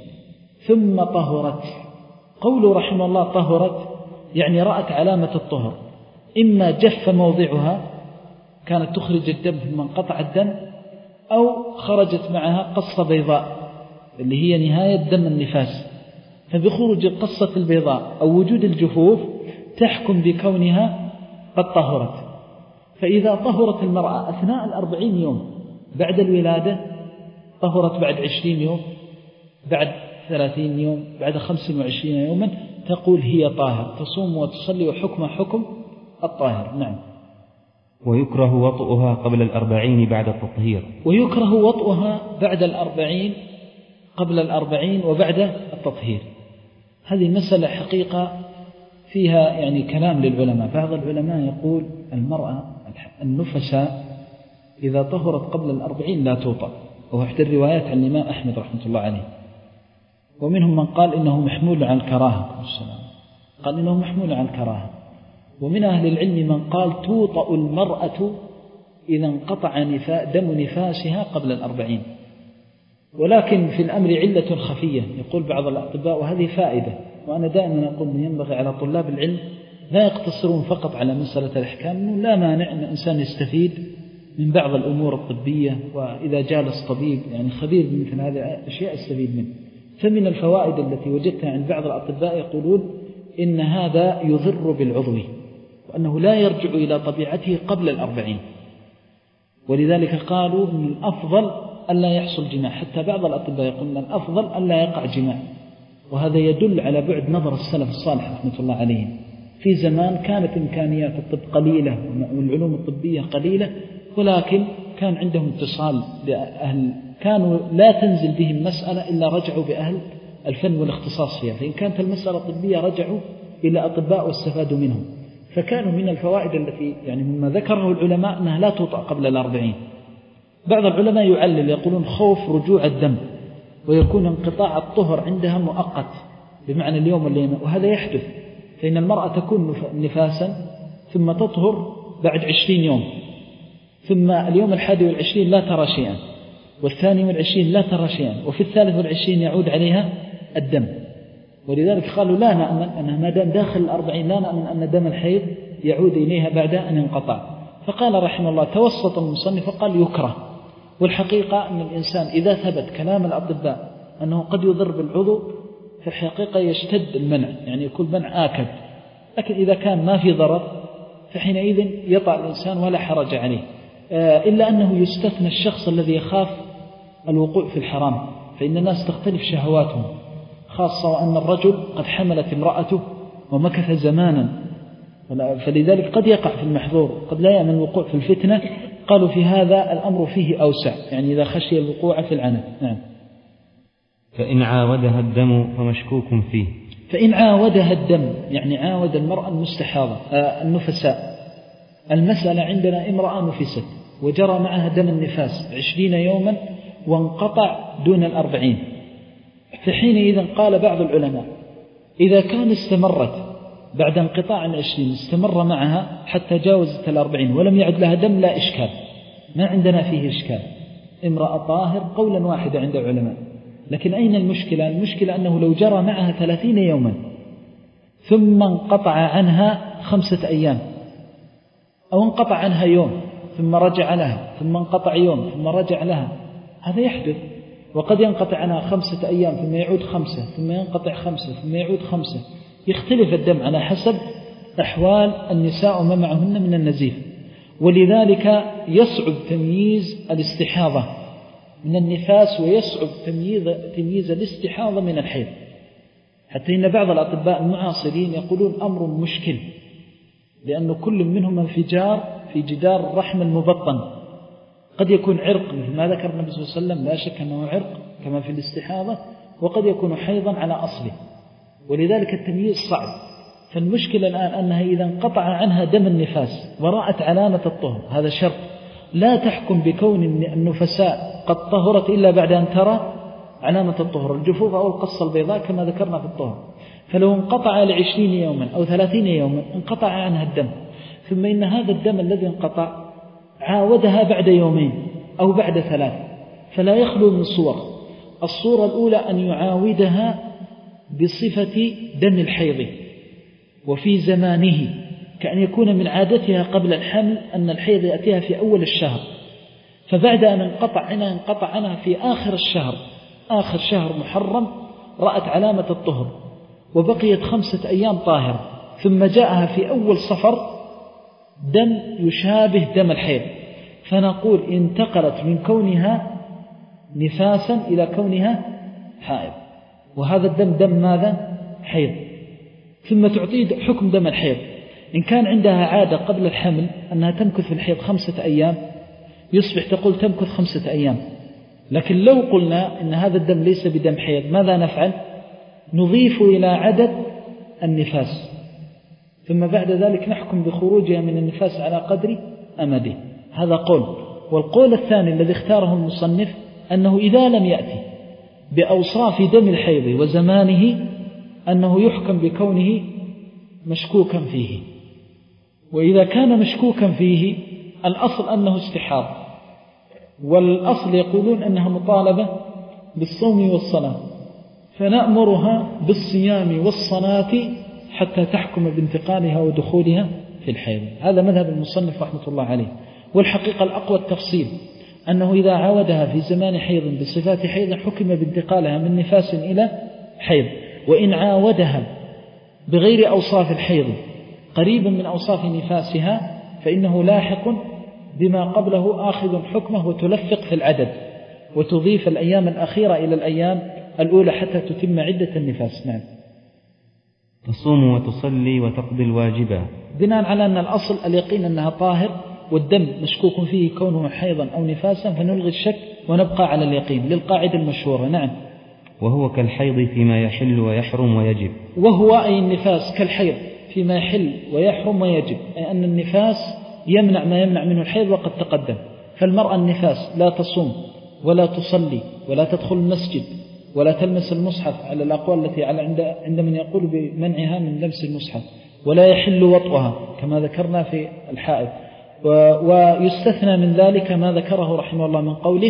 ثم طهرت. قوله رحمه الله طهرت يعني رأت علامة الطهر، إما جف موضعها كانت تخرج الدم ثم انقطع الدم، أو خرجت معها قصة بيضاء اللي هي نهاية دم النفاس، فبخروج القصة البيضاء أو وجود الجفوف تحكم بكونها قد طهرت. فإذا طهرت المرأة أثناء الأربعين يوم بعد الولادة طهرت بعد عشرين يوم، بعد ثلاثين يوم، بعد خمس وعشرين يوما، تقول هي طاهر، تصوم وتصلي وحكم حكم الطاهر. نعم. ويكره وطئها قبل الأربعين بعد التطهير. ويكره وطئها بعد الأربعين قبل الأربعين وبعد التطهير. هذه مسألة حقيقة فيها يعني كلام للعلماء. بعض العلماء يقول المرأة النفساء إذا طهرت قبل الأربعين لا توطأ، وهو إحدى الروايات عن الإمام أحمد رحمة الله عليه. ومنهم من قال إنه محمول عن الكراهة، قال إنه محمول عن الكراهة. ومن أهل العلم من قال توطأ المرأة إذا انقطع دم نفاسها قبل الأربعين. ولكن في الأمر علة خفية يقول بعض الأطباء، وهذه فائدة، وأنا دائما أقول أن ينبغي على طلاب العلم لا يقتصرون فقط على مسألة الأحكام، إنه لا مانع أن الإنسان يستفيد من بعض الأمور الطبية، وإذا جالس طبيب يعني خبير بمثل هذه الأشياء يستفيد منه. فمن الفوائد التي وجدتها عند بعض الأطباء يقولون إن هذا يضر بالعضو وأنه لا يرجع إلى طبيعته قبل الأربعين، ولذلك قالوا أن الأفضل ألا يحصل جماع، حتى بعض الأطباء يقولون الأفضل ألا يقع جماع، وهذا يدل على بعد نظر السلف الصالح رحمة الله عليهم. في زمان كانت إمكانيات الطب قليلة والعلوم الطبية قليلة، ولكن كان عندهم اتصال بأهل، كانوا لا تنزل بهم مسألة إلا رجعوا بأهل الفن والاختصاص فيها، فإن كانت المسألة طبية رجعوا إلى أطباء واستفادوا منهم. فكانوا من الفوائد التي يعني مما ذكره العلماء أنها لا توطأ قبل الأربعين. بعض العلماء يعلل يقولون خوف رجوع الدم ويكون انقطاع الطهر عندها مؤقت بمعنى اليوم والليلة، وهذا يحدث، فإن المرأة تكون نفاسا ثم تطهر بعد عشرين يوم، ثم اليوم الحادي والعشرين لا ترى شيئا، والثاني والعشرين لا ترى شيئا، وفي الثالث والعشرين يعود عليها الدم. ولذلك قالوا لا نأمن أنها ما دام داخل الأربعين لا نأمن أن دم الحيض يعود إليها بعد أن انقطع. فقال رحمه الله توسط المصنف وقال يكره. والحقيقة أن الإنسان إذا ثبت كلام الأطباء أنه قد يضر بالعضو فالحقيقة يشتد المنع، يعني يكون منع آكد. لكن إذا كان ما في ضرر فحينئذ يطع الإنسان ولا حرج عليه، إلا أنه يستثنى الشخص الذي يخاف الوقوع في الحرام، فإن الناس تختلف شهواتهم، خاصة وأن الرجل قد حملت امرأته ومكث زمانا، فلذلك قد يقع في المحظور، قد لا يأمن الوقوع في الفتنة. قالوا في هذا الأمر فيه أوسع، يعني إذا خشي الوقوع في العنف. نعم. فإن عاودها الدم فمشكوك فيه. فإن عاودها الدم يعني عاود المرأة المستحاضة آه النفساء. المسألة عندنا امرأة نفست وجرى معها دم النفاس عشرين يوما وانقطع دون الأربعين، فحينئذ قال بعض العلماء إذا كان استمرت بعد انقطاع العشرين استمر معها حتى جاوزت الأربعين ولم يعد لها دم لا إشكال، ما عندنا فيه إشكال، امرأة طاهر قولا واحدا عند العلماء. لكن أين المشكلة؟ المشكلة أنه لو جرى معها ثلاثين يوما ثم انقطع عنها خمسة أيام، أو انقطع عنها يوم ثم رجع لها، ثم انقطع يوم ثم رجع لها، هذا يحدث. وقد ينقطع عنها خمسة أيام ثم يعود خمسة ثم ينقطع خمسة ثم يعود خمسة، يختلف الدم على حسب أحوال النساء وما معهن من النزيف. ولذلك يصعب تمييز الاستحاضة من النفاس، ويصعب تمييز, تمييز الاستحاضة من الحيض، حتى إن بعض الأطباء المعاصرين يقولون أمر مشكل، لأن كل منهم انفجار في جدار الرحم المبطن، قد يكون عرق مثل ما ذكر النبي صلى الله عليه وسلم، لا شك أنه عرق كما في الاستحاضة، وقد يكون حيضا على أصله، ولذلك التمييز صعب. فالمشكلة الآن أنها إذا انقطع عنها دم النفاس ورأت علامة الطهر، هذا شرط، لا تحكم بكون النفساء قد طهرت إلا بعد أن ترى علامة الطهر، الجفوف أو القصة البيضاء كما ذكرنا في الطهر. فلو انقطع لعشرين يوما أو ثلاثين يوما انقطع عنها الدم، ثم إن هذا الدم الذي انقطع عاودها بعد يومين أو بعد ثلاث، فلا يخلو من صور. الصورة الأولى أن يعاودها بصفة دم الحيض وفي زمانه، كأن يكون من عادتها قبل الحمل أن الحيض يأتيها في أول الشهر، فبعد أن انقطع عنها انقطع عنها في آخر الشهر، آخر شهر محرم رأت علامة الطهر وبقيت خمسة أيام طاهرة، ثم جاءها في أول صفر دم يشابه دم الحيض، فنقول انتقلت من كونها نفاسا إلى كونها حائض، وهذا الدم دم ماذا؟ حيض. ثم تعطيه حكم دم الحيض. إن كان عندها عادة قبل الحمل أنها تمكث في الحيض خمسة أيام، يصبح تقول تمكث خمسة أيام. لكن لو قلنا إن هذا الدم ليس بدم حيض، ماذا نفعل؟ نضيف إلى عدد النفاس، ثم بعد ذلك نحكم بخروجها من النفاس على قدر أمده. هذا قول. والقول الثاني الذي اختاره المصنف أنه إذا لم يأتي بأوصاف دم الحيض وزمانه أنه يحكم بكونه مشكوكا فيه، وإذا كان مشكوكا فيه الأصل أنه استحاض، والأصل يقولون أنها مطالبة بالصوم والصلاة، فنأمرها بالصيام والصلاة حتى تحكم بانتقالها ودخولها في الحيض. هذا مذهب المصنف رحمة الله عليه. والحقيقة الأقوى التفصيل أنه إذا عاودها في زمان حيض بصفات حيض حكم بانتقالها من نفاس إلى حيض، وإن عاودها بغير أوصاف الحيض قريبا من أوصاف نفاسها فإنه لاحق بما قبله آخذ حكمه وتلفق في العدد وتضيف الأيام الأخيرة إلى الأيام الأولى حتى تتم عدة النفاس. نعم. تصوم وتصلي وتقضي الواجبة بناء على أن الأصل اليقين أنها طاهر والدم مشكوك فيه كونه حيضا أو نفاسا فنلغي الشك ونبقى على اليقين للقاعدة المشهورة. نعم. وهو كالحيض فيما يحل ويحرم ويجب. وهو أي النفاس كالحيض فيما يحل ويحرم ويجب، أي أن النفاس يمنع ما يمنع منه الحيض وقد تقدم. فالمرأة النفاس لا تصوم ولا تصلي ولا تدخل المسجد ولا تلمس المصحف على الأقوال التي على عند عند من يقول بمنعها من لمس المصحف، ولا يحل وطئها كما ذكرنا في الحائض. ويستثنى من ذلك ما ذكره رحمه الله من قوله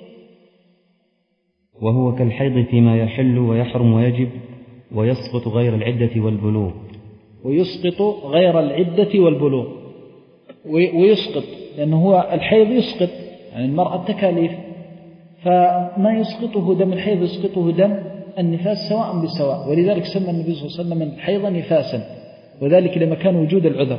وهو كالحيض فيما يحل ويحرم ويجب ويسقط غير العدة والبلوغ. ويسقط غير العدة والبلوغ ويسقط لأنه هو الحيض يسقط يعني المرأة تكاليف، فما يسقطه دم الحيض يسقطه دم النفاس سواء بسواء، ولذلك سمى النبي صلى الله عليه وسلم الحيض نفاسا، وذلك لما كان وجود العذر.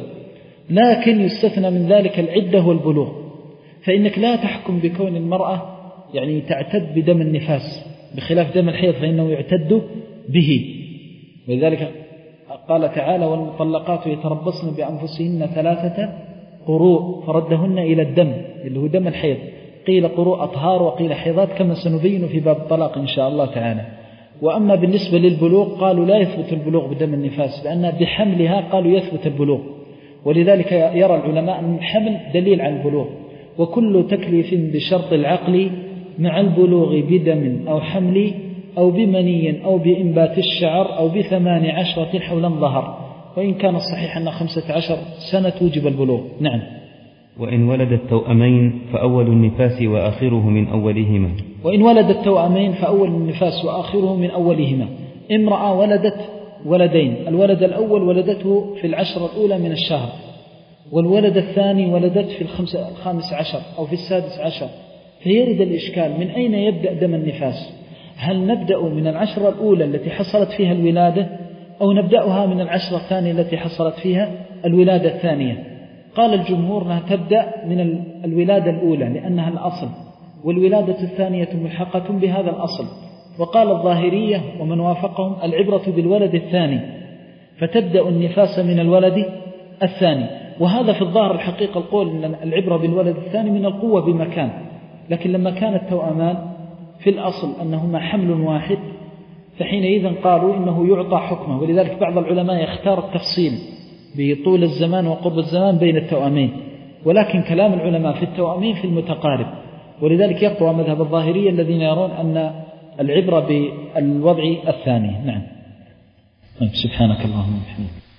لكن يستثنى من ذلك العدة والبلوغ، فإنك لا تحكم بكون المرأة يعني تعتد بدم النفاس بخلاف دم الحيض فإنه يعتد به. ولذلك قال تعالى والمطلقات يتربصن بأنفسهن ثلاثة قروء فردهن إلى الدم اللي هو دم الحيض، قيل قروء أطهار وقيل حيضات كما سنبين في باب الطلاق إن شاء الله تعالى. وأما بالنسبة للبلوغ قالوا لا يثبت البلوغ بدم النفاس لأن بحملها قالوا يثبت البلوغ، ولذلك يرى العلماء أن الحمل دليل على البلوغ، وكل تكليف بشرط العقل مع البلوغ بدم أو حمل أو بمني أو بإنبات الشعر أو بثمان عشرة حولا ظهر، وإن كان الصحيح أن خمسة عشر سنة توجب البلوغ. نعم. وإن ولد التوأمين فأول النفاس وآخره من أولهما. وإن ولد التوأمين فأول النفاس وآخره من أولهما. امرأة ولدت ولدين، الولد الأول ولدته في العشرة الأولى من الشهر، والولد الثاني ولدت في الخامس عشر أو في السادس عشر، فيرد الإشكال من أين يبدأ دم النفاس؟ هل نبدأ من العشرة الأولى التي حصلت فيها الولادة أو نبدأها من العشرة الثانية التي حصلت فيها الولادة الثانية؟ قال الجمهور أنها تبدأ من الولادة الأولى لأنها الأصل، والولادة الثانية ملحقة بهذا الأصل. وقال الظاهرية ومن وافقهم العبرة بالولد الثاني، فتبدأ النفاس من الولد الثاني. وهذا في الظاهر الحقيقة القول أن العبرة بالولد الثاني من القوة بمكان، لكن لما كان التوأمان في الأصل أنهما حمل واحد فحينئذ قالوا إنه يعطى حكمه. ولذلك بعض العلماء يختار التفصيل بطول الزمان وقرب الزمان بين التوأمين، ولكن كلام العلماء في التوأمين في المتقارب، ولذلك يقوى مذهب الظاهرية الذين يرون أن العبرة بالوضع الثاني. نعم. سبحانك اللهم وبحمدك.